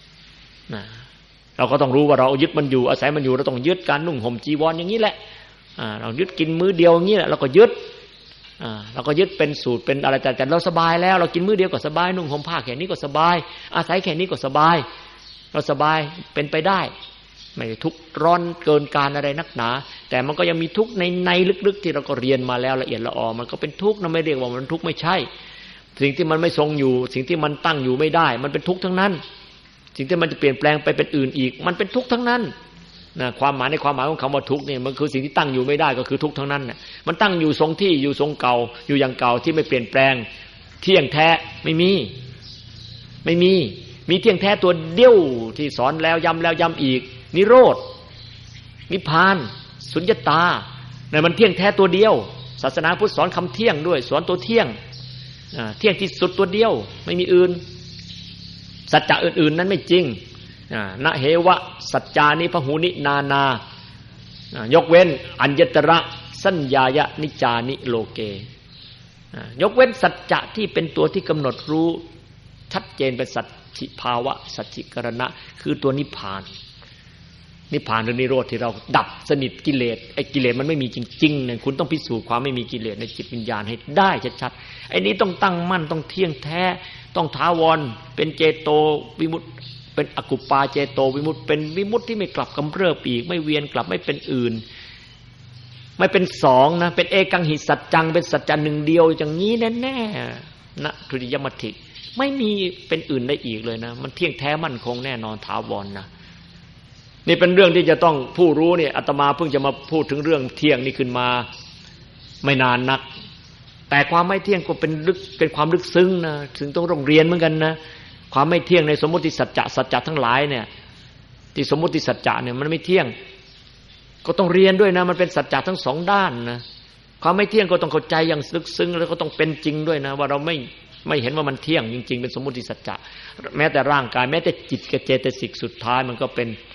Speaker 2: เราก็ต้องรู้ว่าเรายึดมันอยู่อาศัยมันอยู่เราต้องยึดการนุ่งห่มจีวรอย่างนี้แหละเรายึดกินมื้อเดียวอย่างนี้แหละเราก็ยึดเราก็ยึดเป็นสูตรเป็นอะไรแต่เราสบายแล้วเรากินมื้อเดียวก็สบายนุ่งห่มผ้าแค่นี้ก็สบายอาศัยแค่นี้ก็สบายเราสบายเป็นไปได้ไม่ทุกข์ร้อนเกินการอะไรนักหนาแต่มันก็ยังมีทุกข์ในลึกๆที่เราก็เรียนมาแล้วละเอียดละออมันก็เป็นทุกข์นะไม่เรียกว่ามันทุกข์ไม่ใช่สิ่งที่มันไม่ทรงอยู่สิ่งที่มันตั้งอยู่ไม่ได้มันเป็นทุกข์ทั้งนั้นสิ่งที่มันจะเปลี่ยนแปลงไปเป็นอื่นอีกมันเป็นทุกข์ทั้งนั้นนะความหมายในความหมายของคำว่าทุกข์เนี่ยมันคือสิ่งที่ตั้งอยู่ไม่ได้ก็คือทุกข์ทั้งนั้นน่ะมันตั้งอยู่ทรงที่อยู่ทรงเก่าอยู่อย่างเก่าที่ไม่เปลี่ยนแปลงเที่ยงแท้ไม่มีเที่ยงแท้ตัวเดียวที่สอนแล้วย้ำอีกนิโรธนิพพานสุญญตาเนี่ยมันเที่ยงแท้ตัวเดียวศาสนาพุทธสอนคำเที่ยงด้วยสอนตัวเที่ยงเที่ยงที่สุดตัวเดียวไม่มีอื่นสัจจะอื่นๆนั้นไม่จริงนะเหวะสัจจานิพหูนินานายกเว้นอัญญตระสัญญายะนิจานิโลเกยกเว้นสัจจะที่เป็นตัวที่กำหนดรู้ชัดเจนเป็นสัจฉิภาวะสัจฉิกรณะคือตัวนิพพานนิพพานหรือนิโรธที่เราดับสนิทกิเลสไอ้กิเลสมันไม่มีจริงๆเนี่ยคุณต้องพิสูจน์ความไม่มีกิเลสในจิตวิญญาณให้ได้ชัดๆไอ้นี้ต้องตั้งมั่นต้องเที่ยงแท้ต้องถาวรเป็นเจโตวิมุตติเป็นอกุปปาเจโตวิมุตติเป็นวิมุตติที่ไม่กลับกำเริบอีกไม่เวียนกลับไม่เป็นอื่นไม่เป็นสองนะเป็นเอกังหิสัจจังเป็นสัจจะหนึ่งเดียวอย่างนี้แน่ๆนะทุติยมัตถิไม่มีเป็นอื่นได้อีกเลยนะมันเที่ยงแท้มั่นคงแน่นอนถาวรนะนี่เป็นเรื่องที่จะต้องผู้รู้เนี่ยอาตมาเพิ่งจะมาพูดถึงเรื่องเที่ยงนี่ขึ้นมาไม่นานนักแต่ความไม่เที่ยงก็เป็นความลึกซึ้งนะถึงต้องเรียนเหมือนกันนะความไม่เที่ยงในสมมุติสัจจะทั้งหลายเนี่ยที่สมมุติสัจจะเนี่ยมันไม่เที่ยงก็ต้องเรียนด้วยนะมันเป็นสัจจะทั้งสองด้านนะความไม่เที่ยงก็ต้องเข้าใจอย่างลึกซึ้งแล้วก็ต้องเป็นจริงด้วยนะว่าเราไม่เห็นว่ามันเที่ยงจริงๆเป็นสมมุติสัจจะแม้แต่ร่างกายแม้แต่จิตกับเจตสิกสุดท้ายมันก็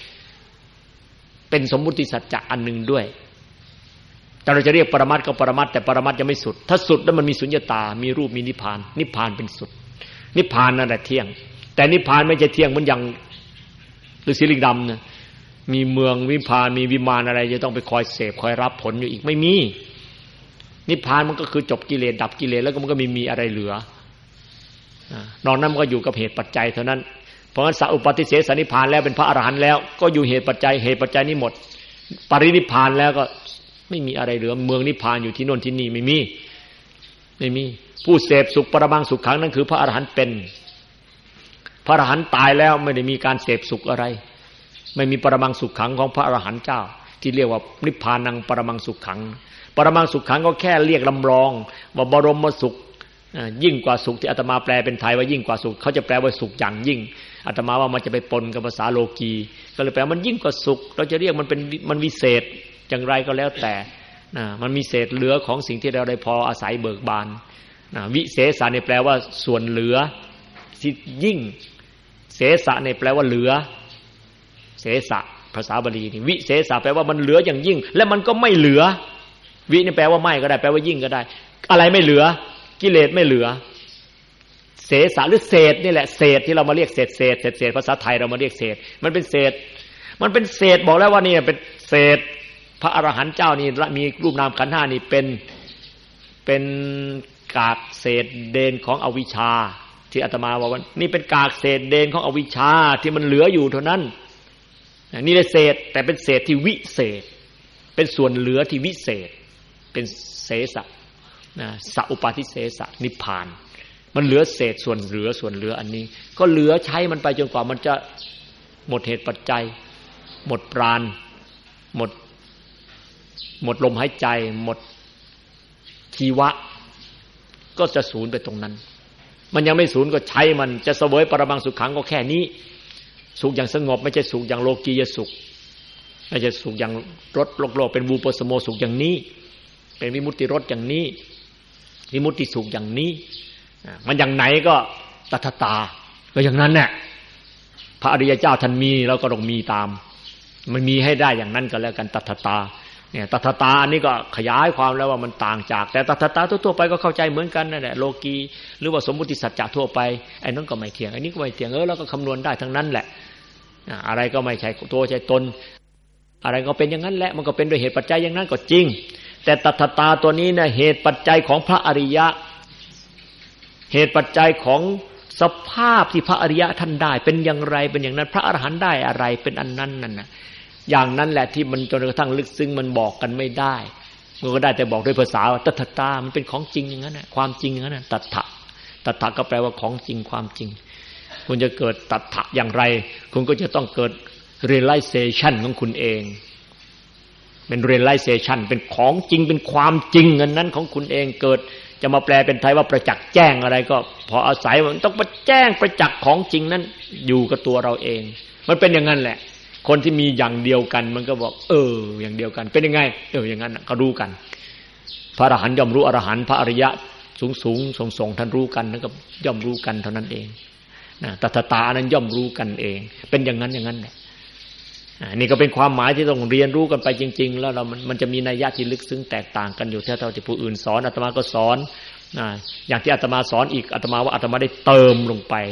Speaker 2: เป็นสมมุติสัจจะอันหนึ่งด้วยแต่เราจะเรียกปรมัตถ์ก็ปรมัตถ์แต่ปรมัตถ์ยังไม่สุดถ้าสุดแล้วมันมีสุญญตามีรูปมีนิพพานนิพพานเป็นสุดนิพพานนั่นแหละเที่ยงแต่นิพพานไม่ใช่เที่ยงเหมือนอย่างฤาษีลิงดำนะมีเมืองวิพานมีวิมานอะไรจะต้องไปคอยเสพคอยรับผลอยู่อีกไม่มีนิพพานมันก็คือจบกิเลสดับกิเลสแล้วก็มันก็ไม่มีอะไรเหลือนอกนั้นมันก็อยู่กับเหตุปัจจัยเท่านั้นเพราะฉะนั้นสัพปฏิเสสนิพพานแล้วเป็นพระอรหันต์แล้วก็อยู่เหตุปัจจัยนี้หมดปรินิพพานแล้วก็ไม่มีอะไรเหลือเมืองนิพพานอยู่ที่โน่นที่นี่ไม่มีผู้เสพสุขปรมังสุขขังนั่นคือพระอรหันต์เป็นพระอรหันต์ตายแล้วไม่ได้มีการเสพสุขอะไรไม่มีปรมังสุขขังของพระอรหันต์เจ้าที่เรียกว่านิพพานังปรมังสุขขังปรมังสุขขังก็แค่เรียกลำลองว่าบรมสุขยิ่งกว่าสุขที่อาตมาแปลเป็นไทยว่ายิ่งกว่าสุขเขาจะแปลว่าสุขอย่างยิ่งอาตมาว่ามันจะไปปนกับภาษาโลกีก็เลยแปลมันยิ่งกว่าสุขเราจะเรียกมันวิเศษอย่างไรก็แล้วแต่มันมีเศษเหลือของสิ่งที่เราได้พออาศัยเบิกบานวิเศษะเนี่ยแปลว่าส่วนเหลือที่ยิ่งเสสะเนี่ยแปลว่าเหลือเสสะภาษาบาลีนี่วิเศษะแปลว่ามันเหลืออย่างยิ่งและมันก็ไม่เหลือวินี่แปลว่าไม่ก็ได้แปลว่ายิ่งก็ได้อะไรไม่เหลือกิเลสไม่เหลือเสสะหรือเศษนี่แหละเศษที่เรามาเรียกเศษภาษาไทยเรามาเรียกเศษมันเป็นเศษบอกแล้วว่านี่เป็นเศษพระอรหันต์เจ้านี่มีรูปนามขันธ์5นี่เป็นกากเศษเดนของอวิชชาที่อาตมาว่านี่เป็นกากเศษเดนของอวิชชาที่มันเหลืออยู่เท่านั้นนี่แหละเศษแต่เป็นเศษที่วิเศษเป็นส่วนเหลือที่วิเศษเป็นเสสะสัพปฏิเสสนิพพานมันเหลือเศษส่วนเหลืออันนี้ก็เหลือใช้มันไปจนกว่ามันจะหมดเหตุปัจจัยหมดปราณหมดลมหายใจหมดชีวะก็จะสูญไปตรงนั้นมันยังไม่สูญก็ใช้มันจะเสวยปรมังสุขขังก็แค่นี้สุขอย่างสงบไม่ใช่สุขอย่างโลกียสุขไม่ใช่สุขอย่างรสโลกเป็นวูปสโมสุขอย่างนี้เป็นวิมุตติรสอย่างนี้วิมุตติสุขอย่างนี้มันอย่างไหนก็ตัทตาก็อย่างนั้นแหละพระอริยเจ้าท่านมีเราก็ต้องมีตามมันมีให้ได้อย่างนั้นก็แล้วกันตัทตาเนี่ยตัทตาอันนี้ก็ขยายความแล้วว่ามันต่างจากแต่ตัทตาทั่วๆไปก็เข้าใจเหมือนกันนั่นแหละโลกีหรือว่าสมมุติสัจจะทั่วไปไอ้นั้นก็ไม่เที่ยงไอ้นี้ก็ไม่เที่ยงแล้วก็คำนวณได้ทั้งนั้นแหละอะไรก็ไม่ใช่ตัวใช่ตนอะไรก็เป็นอย่างนั้นแหละมันก็เป็นโดยเหตุปัจจัยอย่างนั้นก็จริงแต่ตัทตาตัวนี้เนี่ยเหตุปัจจัยของพระอริยะเหตุปัจจัยของสภาพที่พระอริยะท่านได้เป็นอย่างไรเป็นอย่างนั้นพระอรหันต์ได้อะไรเป็นอันนั้นนั่นน่ะอย่างนั้นแหละที่มันจนกระทั่งลึกซึ้งมันบอกกันไม่ได้มันก็ได้แต่บอกด้วยภาษาตัทตามันเป็นของจริงอย่างนั้นน่ะความจริงอย่างนั้นน่ะตัทธะก็แปลว่าของจริงความจริงคุณจะเกิดตัทธะอย่างไรคุณก็จะต้องเกิด realization ของคุณเองเป็น realization เป็นของจริงเป็นความจริงอันนั้นของคุณเองเกิดจะมาแปลเป็นไทยว่าประจักษ์แจ้งอะไรก็พออาศัยมันต้องมาแจ้งประจักษ์ของจริงนั้นอยู่กับตัวเราเองมันเป็นอย่างนั้นแหละคนที่มีอย่างเดียวกันมันก็บอกอย่างเดียวกันเป็นยังไงอย่างนั้นก็รู้กันพระอรหันต์ย่อมรู้อรหันต์พระอริยะสูงส่งท่านรู้กันแล้วก็ย่อมรู้กันเท่านั้นเองตัทตานั้นย่อมรู้กันเองเป็นอย่างนั้นแหละนี่ก็เป็นความหมายที่ต้องเรียนรู้กันไปจริงๆแล้วมันจะมีนัยยะที่ลึกซึ้งแตกต่างกันอยู่เท่าที่ผู้อื่นสอนอาตมาก็สอนอย่างที่อาตมาสอนอีกอาตมาว่าอาตมาได้เติมลงไป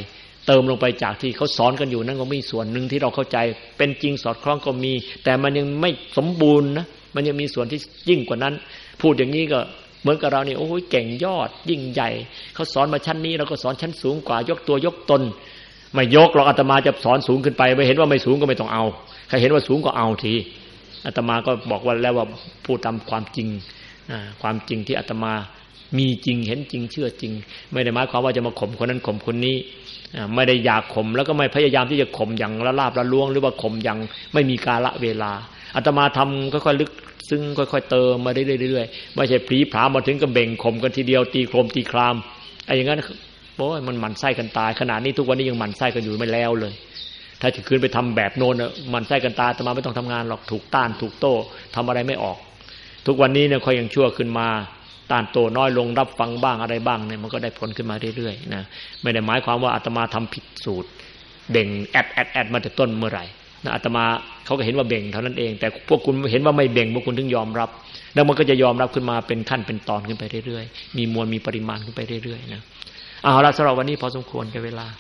Speaker 2: เติมลงไปจากที่เขาสอนกันอยู่นั่นก็มีส่วนหนึ่งที่เราเข้าใจเป็นจริงสอดคล้องก็มีแต่มันยังไม่สมบูรณ์นะมันยังมีส่วนที่ยิ่งกว่านั้นพูดอย่างนี้ก็เหมือนกับเรานี่โอ้ยเก่งยอดยิ่งใหญ่เขาสอนมาชั้นนี้เราก็สอนชั้นสูงกว่ายกตัวยกตนไม่ยกหรอกอาตมาจะสอนสูงขึ้นไปไม่เห็นว่าไม่สูงก็ไม่ต้องเอาใครเห็นว่าสูงก็เอาทีอาตมาก็บอกว่าแล้วว่าพูดตามความจริงความจริงที่อาตมามีจริงเห็นจริงเชื่อจริงไม่ได้หมายความว่าจะมาข่มคนนั้นข่มคนนี้ไม่ได้อยากข่มแล้วก็ไม่พยายามที่จะข่มอย่างละลาบละล้วงหรือว่าข่มอย่างไม่มีกาลเวลาอาตมาทำค่อยๆลึกซึ่งค่อยๆเติมมาเรื่อยๆไม่ใช่พลีผามาถึงกับเบ่งข่มกันทีเดียวตีโครมตีครามไอ้อย่างนั้นโอ้ยมันหมั่นไส้กันตายขนาดนี้ทุกวันนี้ยังหมั่นไส้กันอยู่ไม่แล้วเลยถ้าจะคืนไปทำแบบโน้นหมั่นไส้กันตายอาตมาไม่ต้องทำงานหรอกถูกต้านถูกโต้ทำอะไรไม่ออกทุกวันนี้เนี่ยค่อยยังชั่วขึ้นมาต้านโต้น้อยลงรับฟังบ้างอะไรบ้างเนี่ยมันก็ได้ผลขึ้นมาเรื่อยๆนะไม่ได้หมายความว่าอาตมาทำผิดสูตรเบ่งแอดมาแต่ต้นเมื่อไหร่นะอาตมาเขาก็เห็นว่าเบ่งเท่านั้นเองแต่พวกคุณเห็นว่าไม่เบ่งพวกคุณถึงยอมรับแล้วมันก็จะยอมรับขึ้นมาเป็นขั้นเป็นตอนขึ้นไปเรื่อยๆมีมวลมีปริมาณขึ้นไปเรื่อยๆนะเอาละสำหรับวันนี้พอสมควรแก่เวลา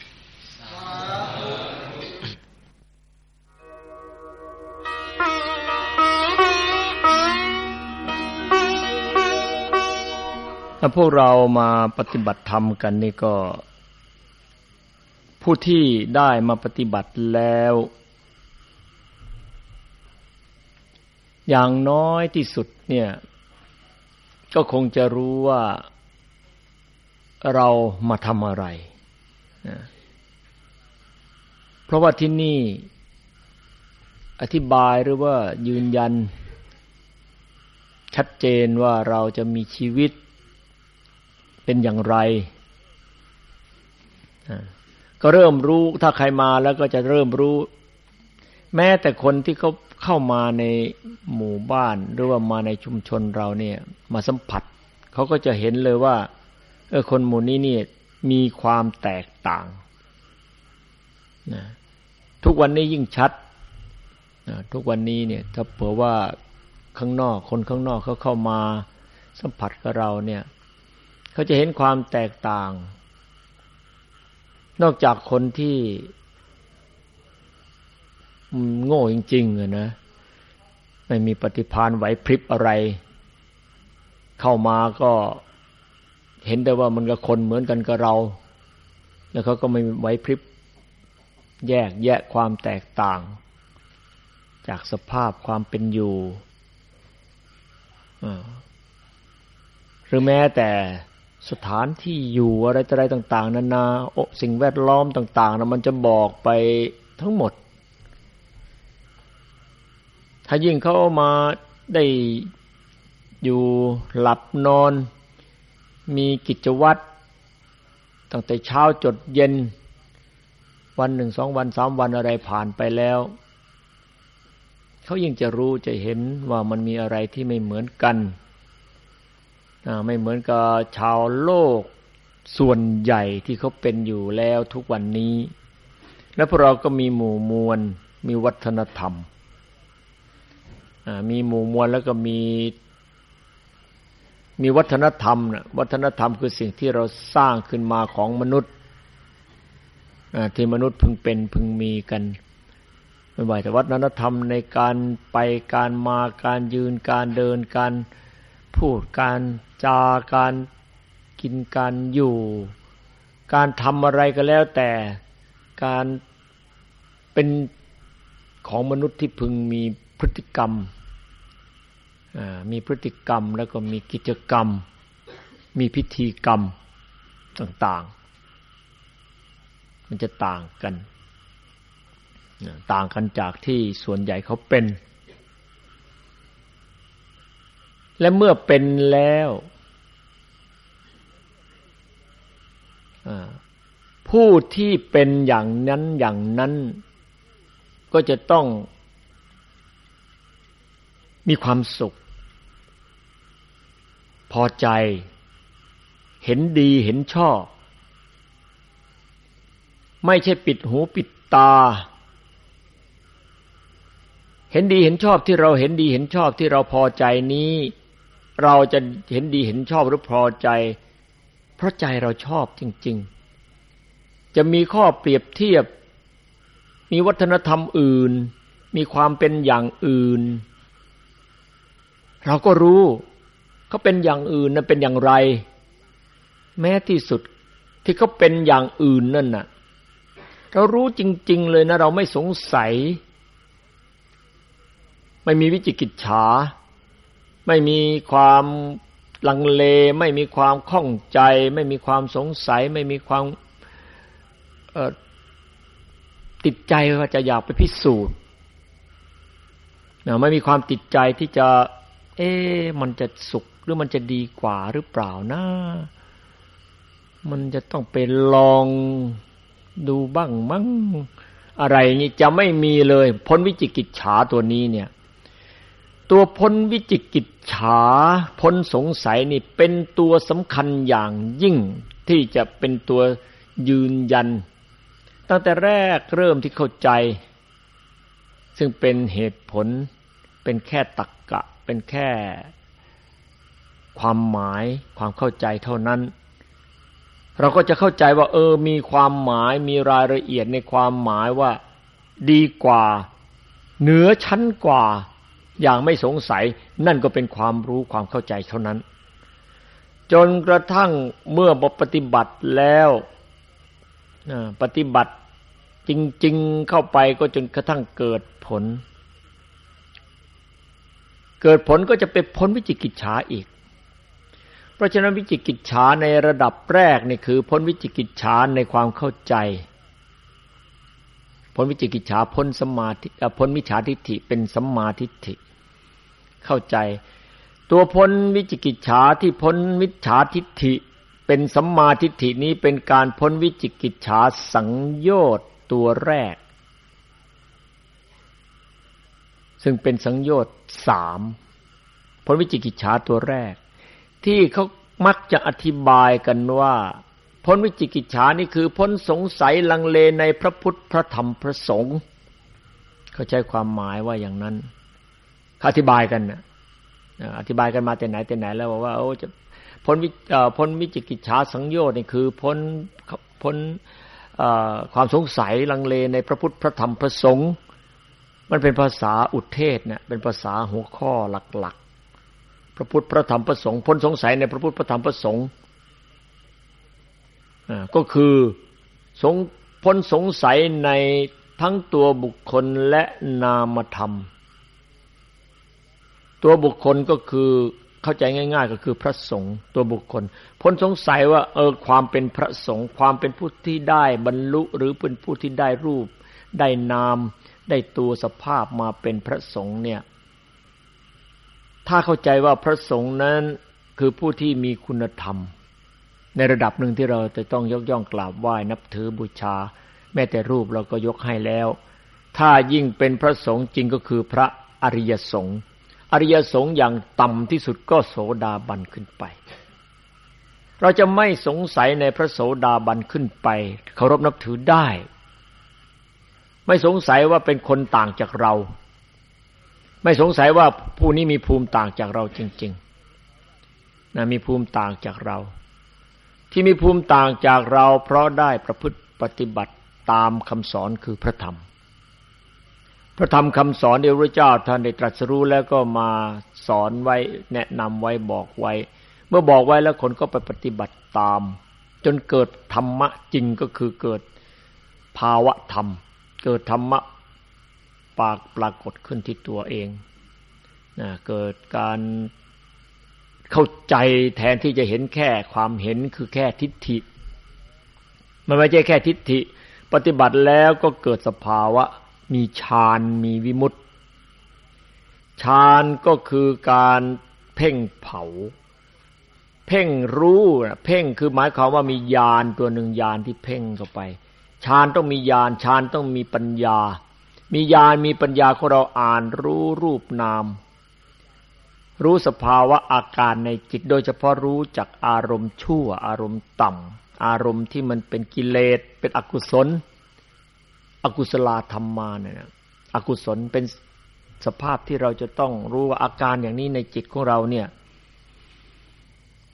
Speaker 2: ถ้าพวกเรามาปฏิบัติธรรมกันนี่ก็ผู้ที่ได้มาปฏิบัติแล้วอย่างน้อยที่สุดเนี่ยก็คงจะรู้ว่าเรามาทำอะไรเพราะว่าที่นี่อธิบายหรือว่ายืนยันชัดเจนว่าเราจะมีชีวิตเป็นอย่างไรก็เริ่มรู้ถ้าใครมาแล้วก็จะเริ่มรู้แม้แต่คนที่เขาเข้ามาในหมู่บ้านหรือว่ามาในชุมชนเราเนี่ยมาสัมผัสเขาก็จะเห็นเลยว่าคนหมู่นี้นี่มีความแตกต่างนะทุกวันนี้ยิ่งชัดนะทุกวันนี้เนี่ยถ้าเผื่อว่าข้างนอกคนข้างนอกเขาเข้ามาสัมผัสกับเราเนี่ยเขาจะเห็นความแตกต่างนอกจากคนที่โง่จริงๆนะไม่มีปฏิภาณไหวพริบอะไรเข้ามาก็เห็นได้ว่ามันก็คนเหมือนกันกับเราแล้วเขาก็ไม่ไหวพริบแยกแยะความแตกต่างจากสภาพความเป็นอยู่หรือแม้แต่สถานที่อยู่อะไรต่างๆนานาสิ่งแวดล้อมต่างๆนะมันจะบอกไปทั้งหมดถ้ายิ่งเขามาได้อยู่หลับนอนมีกิจวัตรตั้งแต่เช้าจดเย็นวัน1 2 วัน3 วันอะไรผ่านไปแล้วเขายิ่งจะรู้จะเห็นว่ามันมีอะไรที่ไม่เหมือนกันไม่เหมือนกับชาวโลกส่วนใหญ่ที่เขาเป็นอยู่แล้วทุกวันนี้และพวกเราก็มีหมู่มวลมีวัฒนธรรมมีหมู่มวลแล้วก็มีวัฒนธรรมนะวัฒนธรรมคือสิ่งที่เราสร้างขึ้นมาของมนุษย์ที่มนุษย์พึงเป็นพึงมีกันไม่ว่าแต่วัฒนธรรมในการไปการมาการยืนการเดินการพูดการจาการกินการอยู่การทำอะไรก็แล้วแต่การเป็นของมนุษย์ที่พึงมีพฤติกรรมมีพฤติกรรมแล้วก็มีกิจกรรมมีพิธีกรรมต่างๆมันจะต่างกันจากที่ส่วนใหญ่เขาเป็นและเมื่อเป็นแล้วผู้ที่เป็นอย่างนั้นก็จะต้องมีความสุขพอใจเห็นดีเห็นชอบไม่ใช่ปิดหูปิดตาเห็นดีเห็นชอบที่เราเห็นดีเห็นชอบที่เราพอใจนี้เราจะเห็นดีเห็นชอบหรือพอใจเพราะใจเราชอบจริงจะมีข้อเปรียบเทียบมีวัฒนธรรมอื่นมีความเป็นอย่างอื่นเราก็รู้เขาเป็นอย่างอื่นนั้นเป็นอย่างไรแม้ที่สุดที่เขาเป็นอย่างอื่นนั่นน่ะเรารู้จริงๆเลยนะเราไม่สงสัยไม่มีวิจิกิจฉาไม่มีความลังเลไม่มีความข้องใจไม่มีความสงสัยไม่มีความติดใจว่าจะอยากไปพิสูจน์ไม่มีความติดใจที่จะมันจะสุขหรือมันจะดีกว่าหรือเปล่านะมันจะต้องไปลองดูบ้างมั้งอะไรนี่จะไม่มีเลยพ้นวิจิกิจฉาตัวนี้เนี่ยตัวพ้นวิจิกิจฉาพ้นสงสัยนี่เป็นตัวสำคัญอย่างยิ่งที่จะเป็นตัวยืนยันตั้งแต่แรกเริ่มที่เข้าใจซึ่งเป็นเหตุผลเป็นแค่ตรรกะเป็นแค่ความหมายความเข้าใจเท่านั้นเราก็จะเข้าใจว่ามีความหมายมีรายละเอียดในความหมายว่าดีกว่าเหนือชั้นกว่าอย่างไม่สงสัยนั่นก็เป็นความรู้ความเข้าใจเท่านั้นจนกระทั่งเมื่อปฏิบัติแล้วปฏิบัติจริงๆเข้าไปก็จนกระทั่งเกิดผลก็จะไปพ้นวิจิกิจฉาอีกเพราะฉะนั้นวิจิกิจฉาในระดับแรกนี่คือพ้นวิจิกิจฉาในความเข้าใจพ้นวิจิกิจฉาพ้นสัมมาทิฏฐิพ้นมิจฉาทิฏฐิเป็นสัมมาทิฏฐิเข้าใจตัวพ้นวิจิกิจฉาที่พ้นมิจฉาทิฏฐิเป็นสัมมาทิฏฐินี้เป็นการพ้นวิจิกิจฉาสังโยชน์ตัวแรกซึ่งเป็นสังโยชน์3พ้นวิจิกิจฉาตัวแรกที่เขามักจะอธิบายกันว่าพ้นวิจิกิจฉานี่คือพ้นสงสัยลังเลในพระพุทธพระธรรมพระสงฆ์เขาใช้ความหมายว่าอย่างนั้นอธิบายกันนะอธิบายกันมาแต่ไหนแล้วว่าจะพ้นวิจิกิจฉาสังโยชน์นี่คือพ้นความสงสัยลังเลในพระพุทธพระธรรมพระสงฆ์มันเป็นภาษาอุเทศเนี่ยเป็นภาษาหัวข้อหลักๆพระพุทธพระธรรมพระสงฆ์พ้นสงสัยในพระพุทธพระธรรมพระสงฆ์ก็คือพ้นสงสัยในทั้งตัวบุคคลและนามธรรมตัวบุคคลก็คือเข้าใจง่ายๆก็คือพระสงฆ์ตัวบุคคลพ้นสงสัยว่าความเป็นพระสงฆ์ความเป็นผู้ที่ได้บรรลุหรือเป็นผู้ที่ได้รูปได้นามได้ตัวสภาพมาเป็นพระสงฆ์เนี่ยถ้าเข้าใจว่าพระสงฆ์นั้นคือผู้ที่มีคุณธรรมในระดับหนึ่งที่เราจะต้องยกย่องกราบไหว้นับถือบูชาแม้แต่รูปเราก็ยกให้แล้วถ้ายิ่งเป็นพระสงฆ์จริงก็คือพระอริยสงฆ์อริยสงฆ์อย่างต่ำที่สุดก็โสดาบันขึ้นไปเราจะไม่สงสัยในพระโสดาบันขึ้นไปเคารพนับถือได้ไม่สงสัยว่าเป็นคนต่างจากเราไม่สงสัยว่าผู้นี้มีภูมิต่างจากเราจริงๆนะมีภูมิต่างจากเราที่มีภูมิต่างจากเราเพราะได้ประพฤติปฏิบัติตามคำสอนคือพระธรรมคำสอนที่พระเจ้าท่านได้ตรัสรู้แล้วก็มาสอนไว้แนะนำไว้บอกไว้เมื่อบอกไว้แล้วคนก็ไปปฏิบัติตามจนเกิดธรรมะจริงก็คือเกิดภาวะธรรมเกิดธรรมะปรากฏขึ้นที่ตัวเองเกิดการเข้าใจแทนที่จะเห็นแค่ความเห็นคือแค่ทิฏฐิมันไม่ใช่แค่ทิฏฐิปฏิบัติแล้วก็เกิดสภาวะมีฌานมีวิมุตติฌานก็คือการเพ่งเผาเพ่งรู้เพ่งคือหมายความว่ามีญาณตัวหนึ่งญาณที่เพ่งเข้าไปฌานต้องมีญาณฌานต้องมีปัญญามีญาณมีปัญญาของเราอ่านรู้รูปนามรู้สภาวะอาการในจิตโดยเฉพาะรู้จักอารมณ์ชั่วอารมณ์ต่ำอารมณ์ที่มันเป็นกิเลสเป็นอกุศลอกุศลธรรมาเนี่ยอกุศลเป็นสภาพที่เราจะต้องรู้ว่าอาการอย่างนี้ในจิตของเราเนี่ย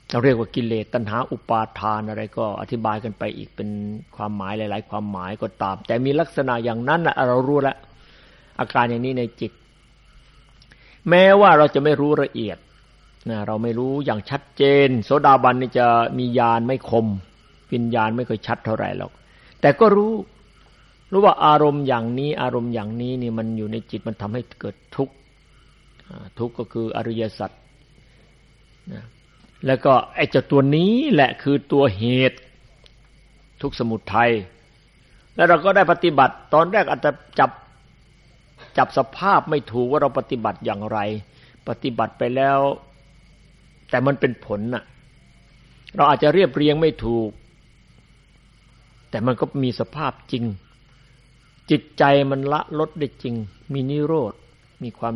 Speaker 2: เราเรียกว่ากิเลสตัณหาอุปาทานอะไรก็อธิบายกันไปอีกเป็นความหมายหลายๆความหมายก็ตามแต่มีลักษณะอย่างนั้นนะเรารู้แล้วอาการอย่างนี้ในจิตแม้ว่าเราจะไม่รู้ละเอียดนะเราไม่รู้อย่างชัดเจนโสดาบันนี่จะมีญาณไม่คมวิญญาณไม่ค่อยชัดเท่าไหร่หรอกแต่ก็รู้ว่าอารมณ์อย่างนี้อารมณ์อย่างนี้นี่มันอยู่ในจิตมันทำให้เกิดทุกข์ทุกข์ก็คืออริยสัจนะแล้วก็ไอ้เจ้าตัวนี้แหละคือตัวเหตุทุกข์สมุทัยแล้วเราก็ได้ปฏิบัติตอนแรกอาจจะจับสภาพไม่ถูกว่าเราปฏิบัติอย่างไรปฏิบัติไปแล้วแต่มันเป็นผลน่ะเราอาจจะเรียบเรียงไม่ถูกแต่มันก็มีสภาพจริงจิตใจมันละลดได้จริงมีนิโรธมีความ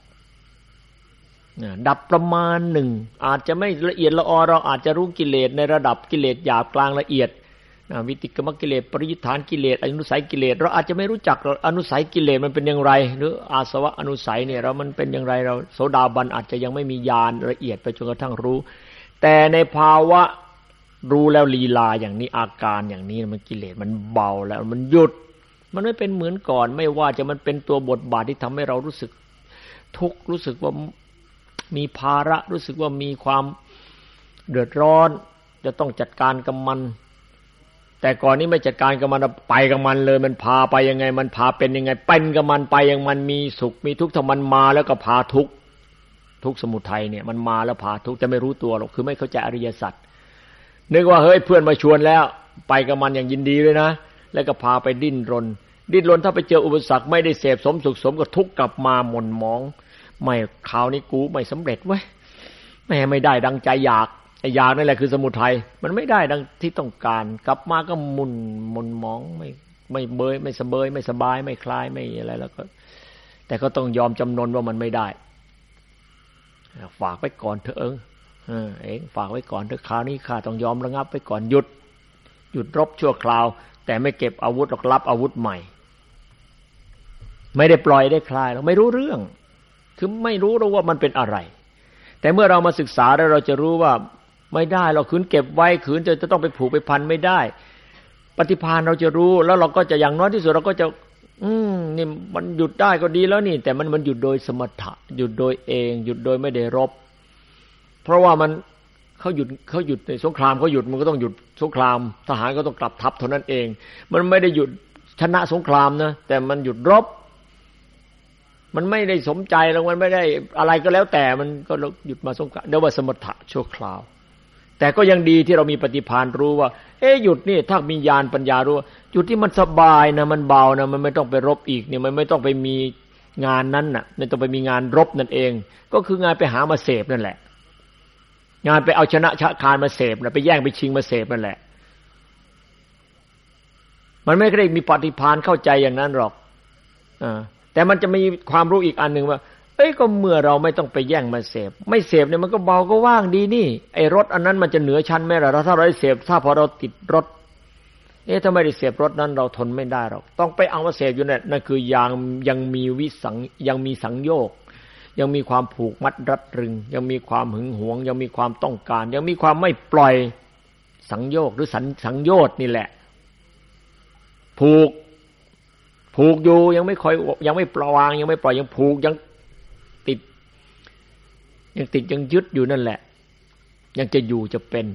Speaker 2: ดับประมาณหนึ่งอาจจะไม่ละเอียดละออเราอาจจะรู้กิเลสในระดับกิเลสหยาบกลางละเอียดวิติกมกิเลสปริยุทธานกิเลสอนุสัยกิเลสเราอาจจะไม่รู้จักอนุสัยกิเลสมันเป็นอย่างไรหรืออาสวะอนุสัยเนี่ยเรามันเป็นอย่างไรเราโสดาบันอาจจะยังไม่มีญาณละเอียดไปจนกระทั่งรู้แต่ในภาวะรู้แล้วลีลาอย่างนี้อาการอย่างนี้มันกิเลสมันเบาแล้วมันหยุดมันไม่เป็นเหมือนก่อนไม่ว่าจะมันเป็นตัวบทบาทที่ทำให้เรารู้สึกทุกข์รู้สึกว่ามีภาระรู้สึกว่ามีความเดือดร้อนจะต้องจัดการกับมันแต่ก่อนนี้ไม่จัดการกับมันไปกับมันเลยมันพาไปยังไงมันพาเป็นยังไงเป็นกับมันไปอย่างมันมีสุขมีทุกข์ถ้ามันมาแล้วก็พาทุกข์สมุทัยเนี่ยมันมาแล้วพาทุกข์จะไม่รู้ตัวหรอกคือไม่เข้าใจอริยสัจนึกว่าเฮ้ยเพื่อนมาชวนแล้วไปกับมันอย่างยินดีเลยนะแล้วก็พาไปดิ้นรนถ้าไปเจออุปสรรคไม่ได้เสพสมสุขสมกับทุกข์กลับมาหม่นหมองไม่คราวนี้กูไม่สำเร็จเว้ยไม่ได้ดังใจอยากนั่นแหละคือสมุทัยมันไม่ได้ดังที่ต้องการกลับมาก็หม่นหมองไม่เบยไม่สบายไม่คลายไม่อะไรแล้วก็แต่ก็ต้องยอมจำนนว่ามันไม่ได้ฝากไว้ก่อนเถอะเองฝากไว้ก่อนเถอะคราวนี้ข้าต้องยอมระงับไว้ก่อนหยุดรบชั่วคราวแต่ไม่เก็บอาวุธหรอกรับอาวุธใหม่ไม่ได้ปล่อยได้คลายเราไม่รู้เรื่องคือไม่รู้ว่ามันเป็นอะไรแต่เมื่อเรามาศึกษาแล้วเราจะรู้ว่าไม่ได้เราขืนเก็บไว้ขืนจะต้องไปผูกไปพันไม่ได้ปฏิภาณเราจะรู้แล้วเราก็จะอย่างน้อยที่สุดเราก็จะนี่มันหยุดได้ก็ดีแล้วนี่แต่มันหยุดโดยสมถะหยุดโดยเองหยุดโดยไม่ได้รบเพราะว่ามันเขาหยุดในสงครามเขาหยุดมันก็ต้องหยุดสงครามทหารก็ต้องกลับทัพเท่านั้นเองมันไม่ได้หยุดชนะสงครามนะแต่มันหยุดรบมันไม่ได้สมใจแล้วมันไม่ได้อะไรก็แล้วแต่มันก็หยุดมาสงครามเรียกว่าสมถะชั่วคราวแต่ก็ยังดีที่เรามีปฏิภาณรู้ว่าหยุดนี่ถ้ามีญาณปัญญารู้หยุดที่มันสบายนะมันเบานะมันไม่ต้องไปรบอีกเนี่ยมันไม่ต้องไปมีงานนั้นน่ะไม่ต้องไปมีงานรบนั่นเองก็คืองานไปหามาเสพนั่นแหละงานไปเอาชนะชะคานมาเสพนะไปแย่งไปชิงมาเสพนั่นแหละมันไม่ได้มีปฏิภาณเข้าใจอย่างนั้นหรอกแต่มันจะมีความรู้อีกอันหนึ่งว่าก็เมื่อเราไม่ต้องไปแย่งมาเสพไม่เสพเนี่ยมันก็เบาก็ว่างดีนี่ไอ้รสอันนั้นมันจะเหนือชั้นไหมล่ะถ้าเราได้เสพถ้าพอเราติดรสถ้าไม่ได้เสพรสนั้นเราทนไม่ได้หรอกต้องไปเอามาเสพอยู่นั่นคือยังมีสังโยคยังมีความผูกมัดรัดรึงยังมีความหึงหวงยังมีความต้องการยังมีความไม่ปล่อยสังโยคหรือสังโยชน์นี่แหละผูกอยู่ยังไม่ค่อยยังไม่ปล่อยวางยังไม่ปล่อยยังผูกยังติดยังยึดอยู่นั่นแหละยังจะอยู่จะเป็น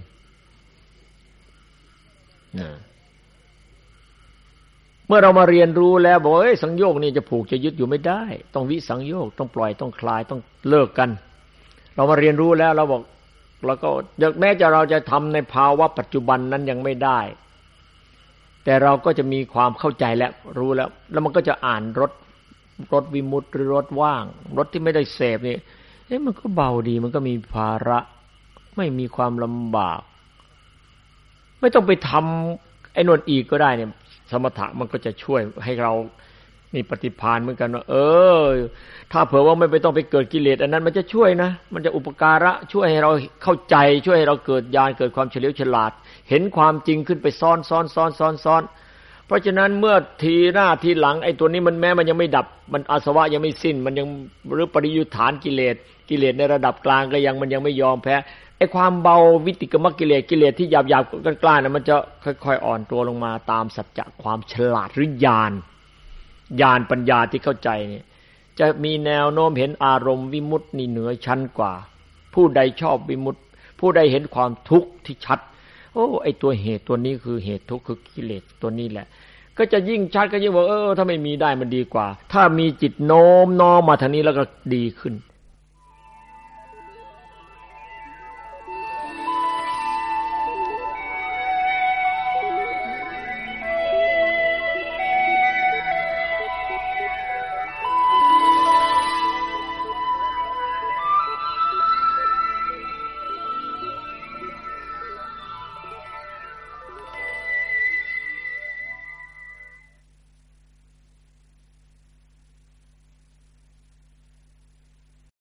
Speaker 2: เมื่อเรามาเรียนรู้แล้วบอกสังโยคนี่จะผูกจะยึดอยู่ไม่ได้ต้องวิสังโยคต้องปล่อยต้องคลายต้องเลิกกันเรามาเรียนรู้แล้วเราบอกแล้วก็แม้จะเราจะทำในภาวะปัจจุบันนั้นยังไม่ได้แต่เราก็จะมีความเข้าใจแล้วรู้แล้วมันก็จะอ่านรสวิมุตติหรือรสว่างรสที่ไม่ได้เสพนี่มันก็เบาดีมันก็มีภาระไม่มีความลำบากไม่ต้องไปทำไอ้นนอีกก็ได้เนี่ยสมถะมันก็จะช่วยให้เรามีปฏิภาณเหมือนกันว่าถ้าเผื่อว่าไม่ต้องไปเกิดกิเลสอันนั้นมันจะช่วยนะมันจะอุปการะช่วยให้เราเข้าใจช่วยให้เราเกิดญาณเกิดความเฉลียวฉลาดเห็นความจริงขึ้นไปซ้อนเพราะฉะนั้นเมื่อทีหน้าทีหลังไอ้ตัวนี้มันแม้มันยังไม่ดับมันอาสวะยังไม่สิ้นมันยังหรือปริยุทธานกิเลสในระดับกลางก็ยังมันยังไม่ยอมแพ้ไอ้ความเบาวิติกมกิเลสที่หยาบๆกล้าๆน่ะมันจะค่อยๆอ่อนตัวลงมาตามสัจจะความฉลาดหรือญาณปัญญาที่เข้าใจเนี่ยจะมีแนวโน้มเห็นอารมณ์วิมุตตินี่เหนือชั้นกว่าผู้ใดชอบวิมุตติผู้ใดเห็นความทุกข์ที่ชัดโอ้ไอ้ตัวเหตุตัวนี้คือเหตุทุกข์คือกิเลสตัวนี้แหละก็จะยิ่งชัดก็ยิ่งบอกถ้าไม่มีได้มันดีกว่าถ้ามีจิตโน้มน้อมมาทางนี้แล้วก็ดีขึ้น